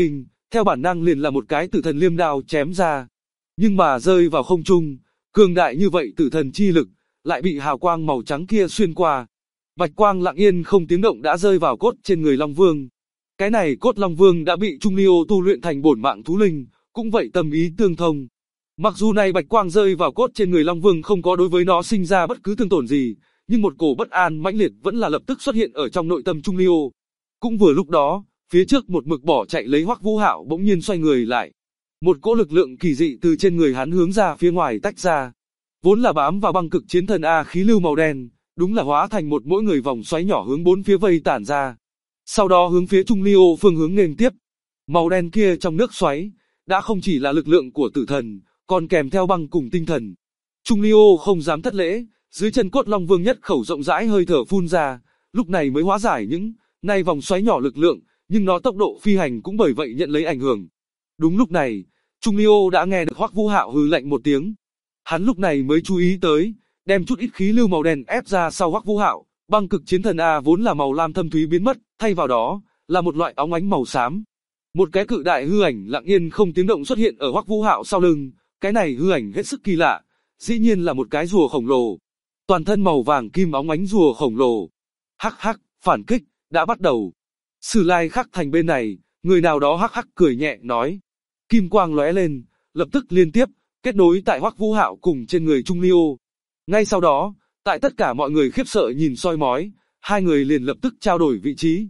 S2: theo bản năng liền là một cái tử thần liêm đao chém ra. Nhưng mà rơi vào không trung, cường đại như vậy tử thần chi lực, lại bị hào quang màu trắng kia xuyên qua. Bạch quang lặng yên không tiếng động đã rơi vào cốt trên người Long Vương. Cái này cốt Long Vương đã bị Trung Ly Ô tu luyện thành bổn mạng thú linh, cũng vậy tâm ý tương thông. Mặc dù này bạch quang rơi vào cốt trên người Long Vương không có đối với nó sinh ra bất cứ thương tổn gì, nhưng một cổ bất an mãnh liệt vẫn là lập tức xuất hiện ở trong nội tâm Trung Ly Ô. Cũng vừa lúc đó, phía trước một mực bỏ chạy lấy Hoắc Vũ Hạo bỗng nhiên xoay người lại. Một cỗ lực lượng kỳ dị từ trên người hắn hướng ra phía ngoài tách ra. Vốn là bám vào băng cực chiến thần A khí lưu màu đen, đúng là hóa thành một mỗi người vòng xoáy nhỏ hướng bốn phía vây tản ra. Sau đó hướng phía Trung Ly Ô phương hướng nghênh tiếp. Màu đen kia trong nước xoáy, đã không chỉ là lực lượng của tử thần, còn kèm theo băng cùng tinh thần. Trung Ly Ô không dám thất lễ, dưới chân cốt Long Vương nhất khẩu rộng rãi hơi thở phun ra, lúc này mới hóa giải những nay vòng xoáy nhỏ lực lượng, nhưng nó tốc độ phi hành cũng bởi vậy nhận lấy ảnh hưởng. Đúng lúc này, Trung Ly Ô đã nghe được Hoắc Vũ Hạo hừ lạnh một tiếng. Hắn lúc này mới chú ý tới, đem chút ít khí lưu màu đen ép ra sau Hoắc Vũ Hạo, băng cực chiến thần A vốn là màu lam thâm thúy biến mất, thay vào đó là một loại óng ánh màu xám. Một cái cự đại hư ảnh lặng yên không tiếng động xuất hiện ở Hoắc Vũ Hạo sau lưng, cái này hư ảnh hết sức kỳ lạ, dĩ nhiên là một cái rùa khổng lồ, toàn thân màu vàng kim óng ánh rùa khổng lồ. Hắc hắc, phản kích đã bắt đầu. Sử Lai Khắc Thành bên này, người nào đó hắc hắc cười nhẹ nói. Kim quang lóe lên, lập tức liên tiếp kết nối tại Hoắc Vũ Hạo cùng trên người Trung Ly Ô. Ngay sau đó, tại tất cả mọi người khiếp sợ nhìn soi mói, hai người liền lập tức trao đổi vị trí.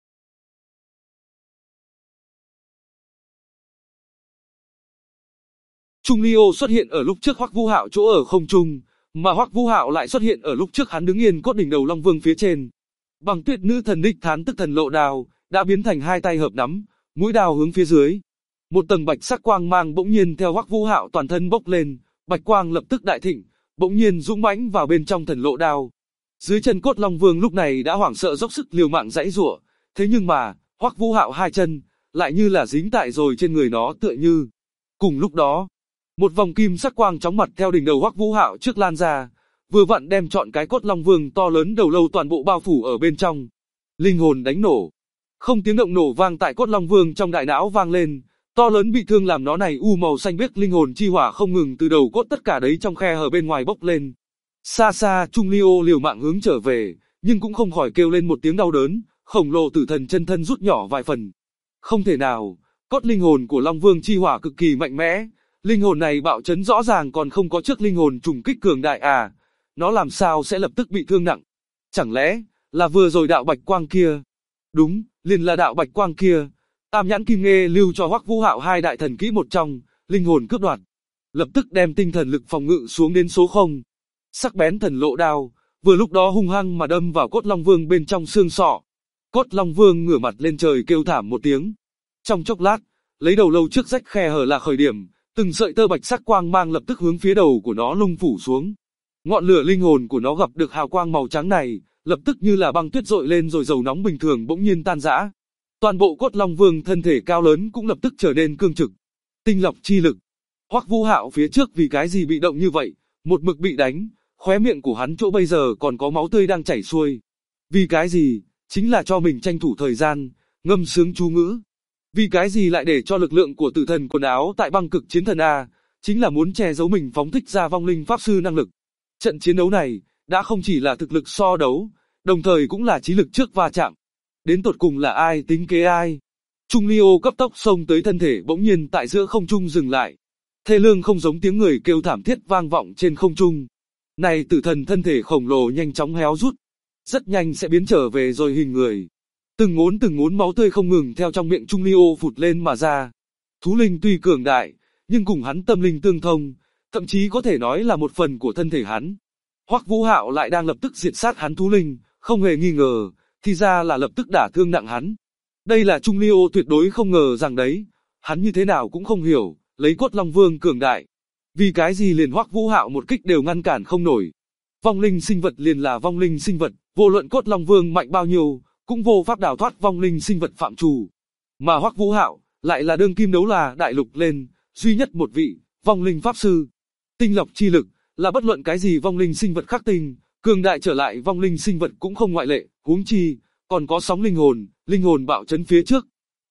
S2: Trung Ly Ô xuất hiện ở lúc trước Hoắc Vũ Hạo chỗ ở không trung, mà Hoắc Vũ Hạo lại xuất hiện ở lúc trước hắn đứng yên cốt đỉnh đầu Long Vương phía trên. Bằng Tuyết Nữ Thần Đích Thán Tức Thần Lộ Đao đã biến thành hai tay hợp nắm, mũi đao hướng phía dưới. Một tầng bạch sắc quang mang bỗng nhiên theo Hoắc Vũ Hạo toàn thân bốc lên, bạch quang lập tức đại thịnh, bỗng nhiên dũng mãnh vào bên trong thần lộ đao. Dưới chân cốt Long Vương lúc này đã hoảng sợ dốc sức liều mạng giãy giụa, thế nhưng mà, Hoắc Vũ Hạo hai chân lại như là dính tại rồi trên người nó tựa như. Cùng lúc đó, một vòng kim sắc quang chóng mặt theo đỉnh đầu Hoắc Vũ Hạo trước lan ra, vừa vặn đem trọn cái cốt Long Vương to lớn đầu lâu toàn bộ bao phủ ở bên trong. Linh hồn đánh nổ. Không tiếng động nổ vang tại cốt Long Vương trong đại não vang lên, to lớn bị thương làm nó này u màu xanh biếc linh hồn chi hỏa không ngừng từ đầu cốt tất cả đấy trong khe hở bên ngoài bốc lên. Xa xa Trung Ly Ô liều mạng hướng trở về, nhưng cũng không khỏi kêu lên một tiếng đau đớn, khổng lồ tử thần chân thân rút nhỏ vài phần. Không thể nào, cốt linh hồn của Long Vương chi hỏa cực kỳ mạnh mẽ, linh hồn này bạo chấn rõ ràng còn không có trước linh hồn trùng kích cường đại à, nó làm sao sẽ lập tức bị thương nặng? Chẳng lẽ là vừa rồi đạo bạch quang kia? Đúng, liền là đạo bạch quang kia. Tam nhãn kim nghê lưu cho Hoắc Vũ Hạo hai đại thần kỹ một trong, linh hồn cướp đoạt, lập tức đem tinh thần lực phòng ngự xuống đến số 0. Sắc bén thần lộ đao, vừa lúc đó hung hăng mà đâm vào cốt Long Vương bên trong xương sọ. Cốt Long Vương ngửa mặt lên trời kêu thảm một tiếng. Trong chốc lát, lấy đầu lâu trước rách khe hở là khởi điểm, từng sợi tơ bạch sắc quang mang lập tức hướng phía đầu của nó lung phủ xuống. Ngọn lửa linh hồn của nó gặp được hào quang màu trắng này, lập tức như là băng tuyết dội lên rồi dầu nóng bình thường bỗng nhiên tan rã. Toàn bộ cốt Long Vương thân thể cao lớn cũng lập tức trở nên cương trực. Tinh lọc chi lực. Hoắc Vũ Hạo phía trước vì cái gì bị động như vậy, một mực bị đánh, khóe miệng của hắn chỗ bây giờ còn có máu tươi đang chảy xuôi. Vì cái gì, chính là cho mình tranh thủ thời gian, ngâm sướng chú ngữ. Vì cái gì lại để cho lực lượng của tử thần quần áo tại băng cực chiến thần A, chính là muốn che giấu mình phóng thích ra vong linh pháp sư năng lực. Trận chiến đấu này, đã không chỉ là thực lực so đấu, đồng thời cũng là trí lực trước va chạm. Đến tột cùng là ai tính kế ai? Trung Ly Ô cấp tốc xông tới thân thể bỗng nhiên tại giữa không trung dừng lại. Thê lương không giống tiếng người kêu thảm thiết vang vọng trên không trung. Này tử thần thân thể khổng lồ nhanh chóng héo rút. Rất nhanh sẽ biến trở về rồi hình người. Từng ngốn máu tươi không ngừng theo trong miệng Trung Ly Ô phụt lên mà ra. Thú linh tuy cường đại, nhưng cùng hắn tâm linh tương thông, thậm chí có thể nói là một phần của thân thể hắn. Hoắc Vũ Hạo lại đang lập tức diệt sát hắn thú linh, không hề nghi ngờ, thì ra là lập tức đả thương nặng hắn. Đây là Trung Ly Ô tuyệt đối không ngờ rằng đấy, hắn như thế nào cũng không hiểu, lấy cốt Long Vương cường đại. Vì cái gì liền Hoắc Vũ Hạo một kích đều ngăn cản không nổi. Vong linh sinh vật liền là vong linh sinh vật, vô luận cốt Long Vương mạnh bao nhiêu, cũng vô pháp đào thoát vong linh sinh vật phạm trù. Mà Hoắc Vũ Hạo, lại là đương kim đấu là đại lục lên, duy nhất một vị, vong linh pháp sư. Tinh lọc chi lực, là bất luận cái gì vong linh sinh vật khắc tinh, cường đại trở lại vong linh sinh vật cũng không ngoại lệ, huống chi, còn có sóng linh hồn bạo chấn phía trước.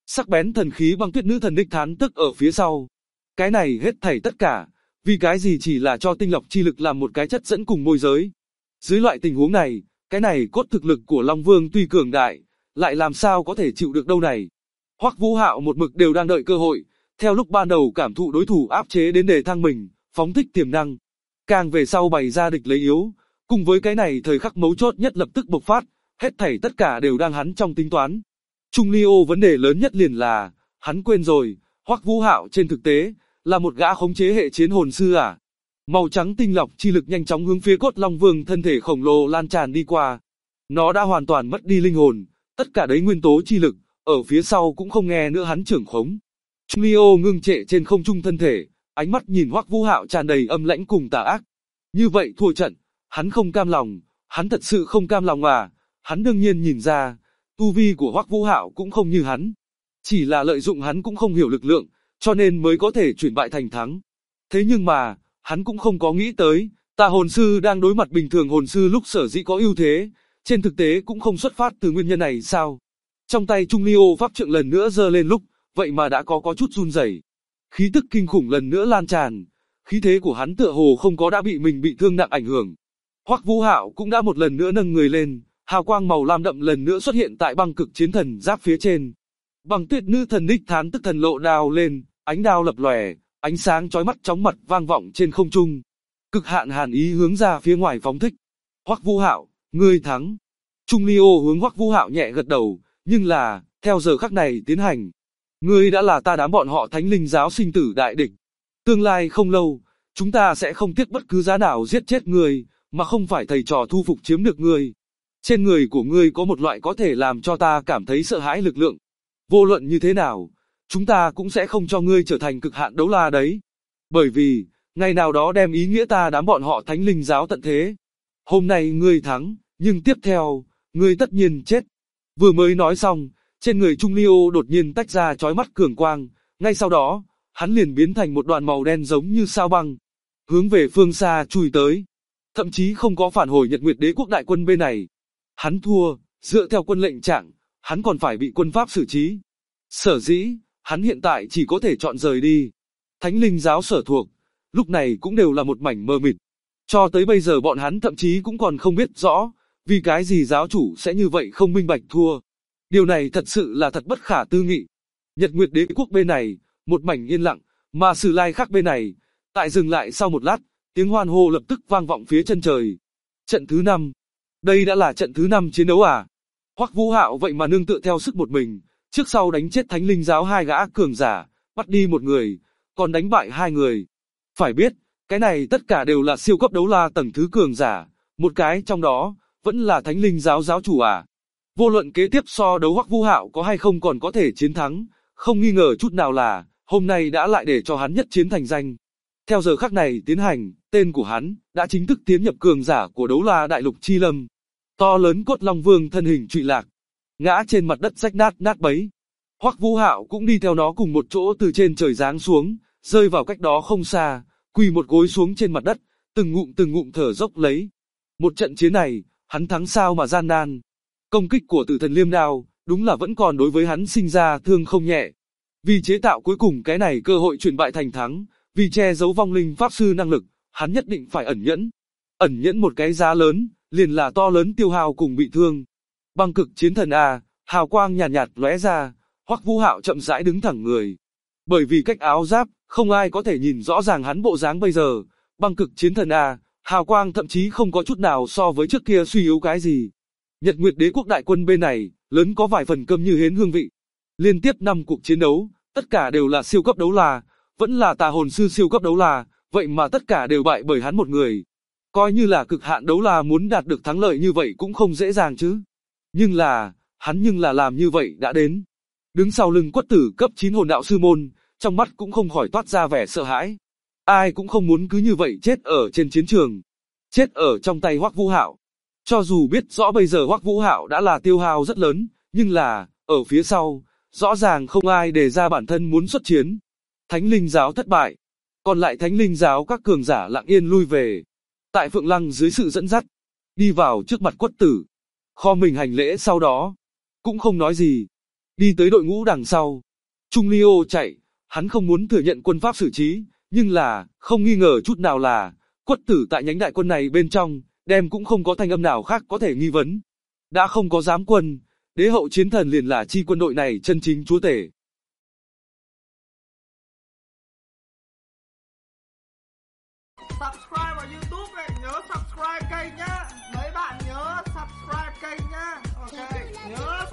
S2: Sắc bén thần khí băng tuyết nữ thần đích thán tức ở phía sau. Cái này hết thảy tất cả, vì cái gì chỉ là cho tinh lọc chi lực làm một cái chất dẫn cùng môi giới. Dưới loại tình huống này, cái này cốt thực lực của Long Vương tuy cường đại, lại làm sao có thể chịu được đâu này. Hoắc Vũ Hạo một mực đều đang đợi cơ hội, theo lúc ban đầu cảm thụ đối thủ áp chế đến đề thăng mình, phóng thích tiềm năng. Càng về sau bày ra địch lấy yếu, cùng với cái này thời khắc mấu chốt nhất lập tức bộc phát, hết thảy tất cả đều đang hắn trong tính toán. Trung Ly Ô vấn đề lớn nhất liền là, hắn quên rồi, Hoắc Vũ Hạo trên thực tế, là một gã khống chế hệ chiến hồn sư à. Màu trắng tinh lọc chi lực nhanh chóng hướng phía cốt Long Vương thân thể khổng lồ lan tràn đi qua. Nó đã hoàn toàn mất đi linh hồn, tất cả đấy nguyên tố chi lực, ở phía sau cũng không nghe nữa hắn trưởng khống. Trung Ly Ô ngưng trệ trên không trung thân thể, ánh mắt nhìn Hoắc Vũ Hạo tràn đầy âm lãnh cùng tà ác. Như vậy thua trận, hắn không cam lòng, hắn thật sự không cam lòng à, hắn đương nhiên nhìn ra, tu vi của Hoắc Vũ Hạo cũng không như hắn. Chỉ là lợi dụng hắn cũng không hiểu lực lượng, cho nên mới có thể chuyển bại thành thắng. Thế nhưng mà, hắn cũng không có nghĩ tới, tà hồn sư đang đối mặt bình thường hồn sư lúc sở dĩ có ưu thế, trên thực tế cũng không xuất phát từ nguyên nhân này sao. Trong tay Trung Ly Ô pháp trượng lần nữa giơ lên lúc, vậy mà đã có chút run rẩy. Khí tức kinh khủng lần nữa lan tràn, khí thế của hắn tựa hồ không có đã bị mình bị thương nặng ảnh hưởng. Hoắc Vũ Hạo cũng đã một lần nữa nâng người lên, hào quang màu lam đậm lần nữa xuất hiện tại băng cực chiến thần giáp phía trên. Băng tuyết nữ thần đích thán tức thần lộ đao lên, ánh đao lập lòe, ánh sáng chói mắt chóng mặt vang vọng trên không trung. Cực hạn hàn ý hướng ra phía ngoài phóng thích. Hoắc Vũ Hạo, ngươi thắng. Trung Ly Ô hướng Hoắc Vũ Hạo nhẹ gật đầu, nhưng là, theo giờ khắc này tiến hành, ngươi đã là ta đám bọn họ Thánh Linh giáo sinh tử đại địch. Tương lai không lâu, chúng ta sẽ không tiếc bất cứ giá nào giết chết ngươi, mà không phải thầy trò thu phục chiếm được ngươi. Trên người của ngươi có một loại có thể làm cho ta cảm thấy sợ hãi lực lượng. Vô luận như thế nào, chúng ta cũng sẽ không cho ngươi trở thành cực hạn đấu la đấy. Bởi vì, ngày nào đó đem ý nghĩa ta đám bọn họ Thánh Linh giáo tận thế. Hôm nay ngươi thắng, nhưng tiếp theo, ngươi tất nhiên chết. Vừa mới nói xong, trên người Trung Ly Ô đột nhiên tách ra chói mắt cường quang, ngay sau đó, hắn liền biến thành một đoàn màu đen giống như sao băng, hướng về phương xa chui tới. Thậm chí không có phản hồi Nhật Nguyệt Đế quốc đại quân bên này. Hắn thua, dựa theo quân lệnh trạng, hắn còn phải bị quân pháp xử trí. Sở dĩ, hắn hiện tại chỉ có thể chọn rời đi. Thánh Linh giáo sở thuộc, lúc này cũng đều là một mảnh mờ mịt. Cho tới bây giờ bọn hắn thậm chí cũng còn không biết rõ, vì cái gì giáo chủ sẽ như vậy không minh bạch thua. Điều này thật sự là thật bất khả tư nghị. Nhật Nguyệt Đế quốc bên này, một mảnh yên lặng, mà Sử Lai Khắc bên này, tại dừng lại sau một lát, tiếng hoan hô lập tức vang vọng phía chân trời. Trận thứ 5. Đây đã là trận thứ 5 chiến đấu à? Hoắc Vũ Hạo vậy mà nương tựa theo sức một mình, trước sau đánh chết Thánh Linh giáo 2 gã cường giả, bắt đi 1 người, còn đánh bại 2 người. Phải biết, cái này tất cả đều là siêu cấp đấu la tầng thứ cường giả, một cái trong đó, vẫn là Thánh Linh giáo giáo chủ à. Vô luận kế tiếp so đấu Hoắc Vũ Hạo có hay không còn có thể chiến thắng, không nghi ngờ chút nào là, hôm nay đã lại để cho hắn nhất chiến thành danh. Theo giờ khắc này tiến hành, tên của hắn, đã chính thức tiến nhập cường giả của đấu la đại lục Chi Lâm. To lớn cốt Long Vương thân hình trụy lạc, ngã trên mặt đất rách nát nát bấy. Hoắc Vũ Hạo cũng đi theo nó cùng một chỗ từ trên trời giáng xuống, rơi vào cách đó không xa, quỳ một gối xuống trên mặt đất, từng ngụm thở dốc lấy. Một trận chiến này, hắn thắng sao mà gian nan. Công kích của Tử Thần Liêm Đao, đúng là vẫn còn đối với hắn sinh ra thương không nhẹ. Vì chế tạo cuối cùng cái này cơ hội chuyển bại thành thắng, vì che giấu vong linh pháp sư năng lực, hắn nhất định phải ẩn nhẫn. Ẩn nhẫn một cái giá lớn, liền là to lớn tiêu hao cùng bị thương. Băng cực chiến thần A, hào quang nhàn nhạt lóe ra, Hoắc Vũ Hạo chậm rãi đứng thẳng người. Bởi vì cách áo giáp, không ai có thể nhìn rõ ràng hắn bộ dáng bây giờ. Băng cực chiến thần A, hào quang thậm chí không có chút nào so với trước kia suy yếu cái gì. Nhật Nguyệt Đế quốc đại quân bên này, lớn có vài phần câm như hến hương vị. Liên tiếp 5 cuộc chiến đấu, tất cả đều là siêu cấp đấu la, vẫn là tà hồn sư siêu cấp đấu la, vậy mà tất cả đều bại bởi hắn một người. Coi như là cực hạn đấu la muốn đạt được thắng lợi như vậy cũng không dễ dàng chứ. Nhưng là, hắn làm như vậy đã đến. Đứng sau lưng quất tử cấp 9 hồn đạo sư môn, trong mắt cũng không khỏi toát ra vẻ sợ hãi. Ai cũng không muốn cứ như vậy chết ở trên chiến trường. Chết ở trong tay Hoắc Vũ Hạo. Cho dù biết rõ bây giờ Hoắc Vũ Hạo đã là tiêu hao rất lớn, nhưng là, ở phía sau, rõ ràng không ai đề ra bản thân muốn xuất chiến. Thánh Linh giáo thất bại. Còn lại Thánh Linh giáo các cường giả lặng yên lui về. Tại Phượng Lăng dưới sự dẫn dắt, đi vào trước mặt quất tử. Kho mình hành lễ sau đó. Cũng không nói gì. đi tới đội ngũ đằng sau. Trung Ly Ô chạy, hắn không muốn thừa nhận quân pháp xử trí, nhưng là, không nghi ngờ chút nào là, quất tử tại nhánh đại quân này bên trong, đem cũng không có thanh âm nào khác có thể nghi vấn. Đã không có giám quân, đế hậu chiến thần liền là chi quân đội này chân chính chúa tể.
S1: Subscribe vào YouTube này, nhớ subscribe kênh nhá. Mấy bạn nhớ subscribe kênh nhá. Ok, nhớ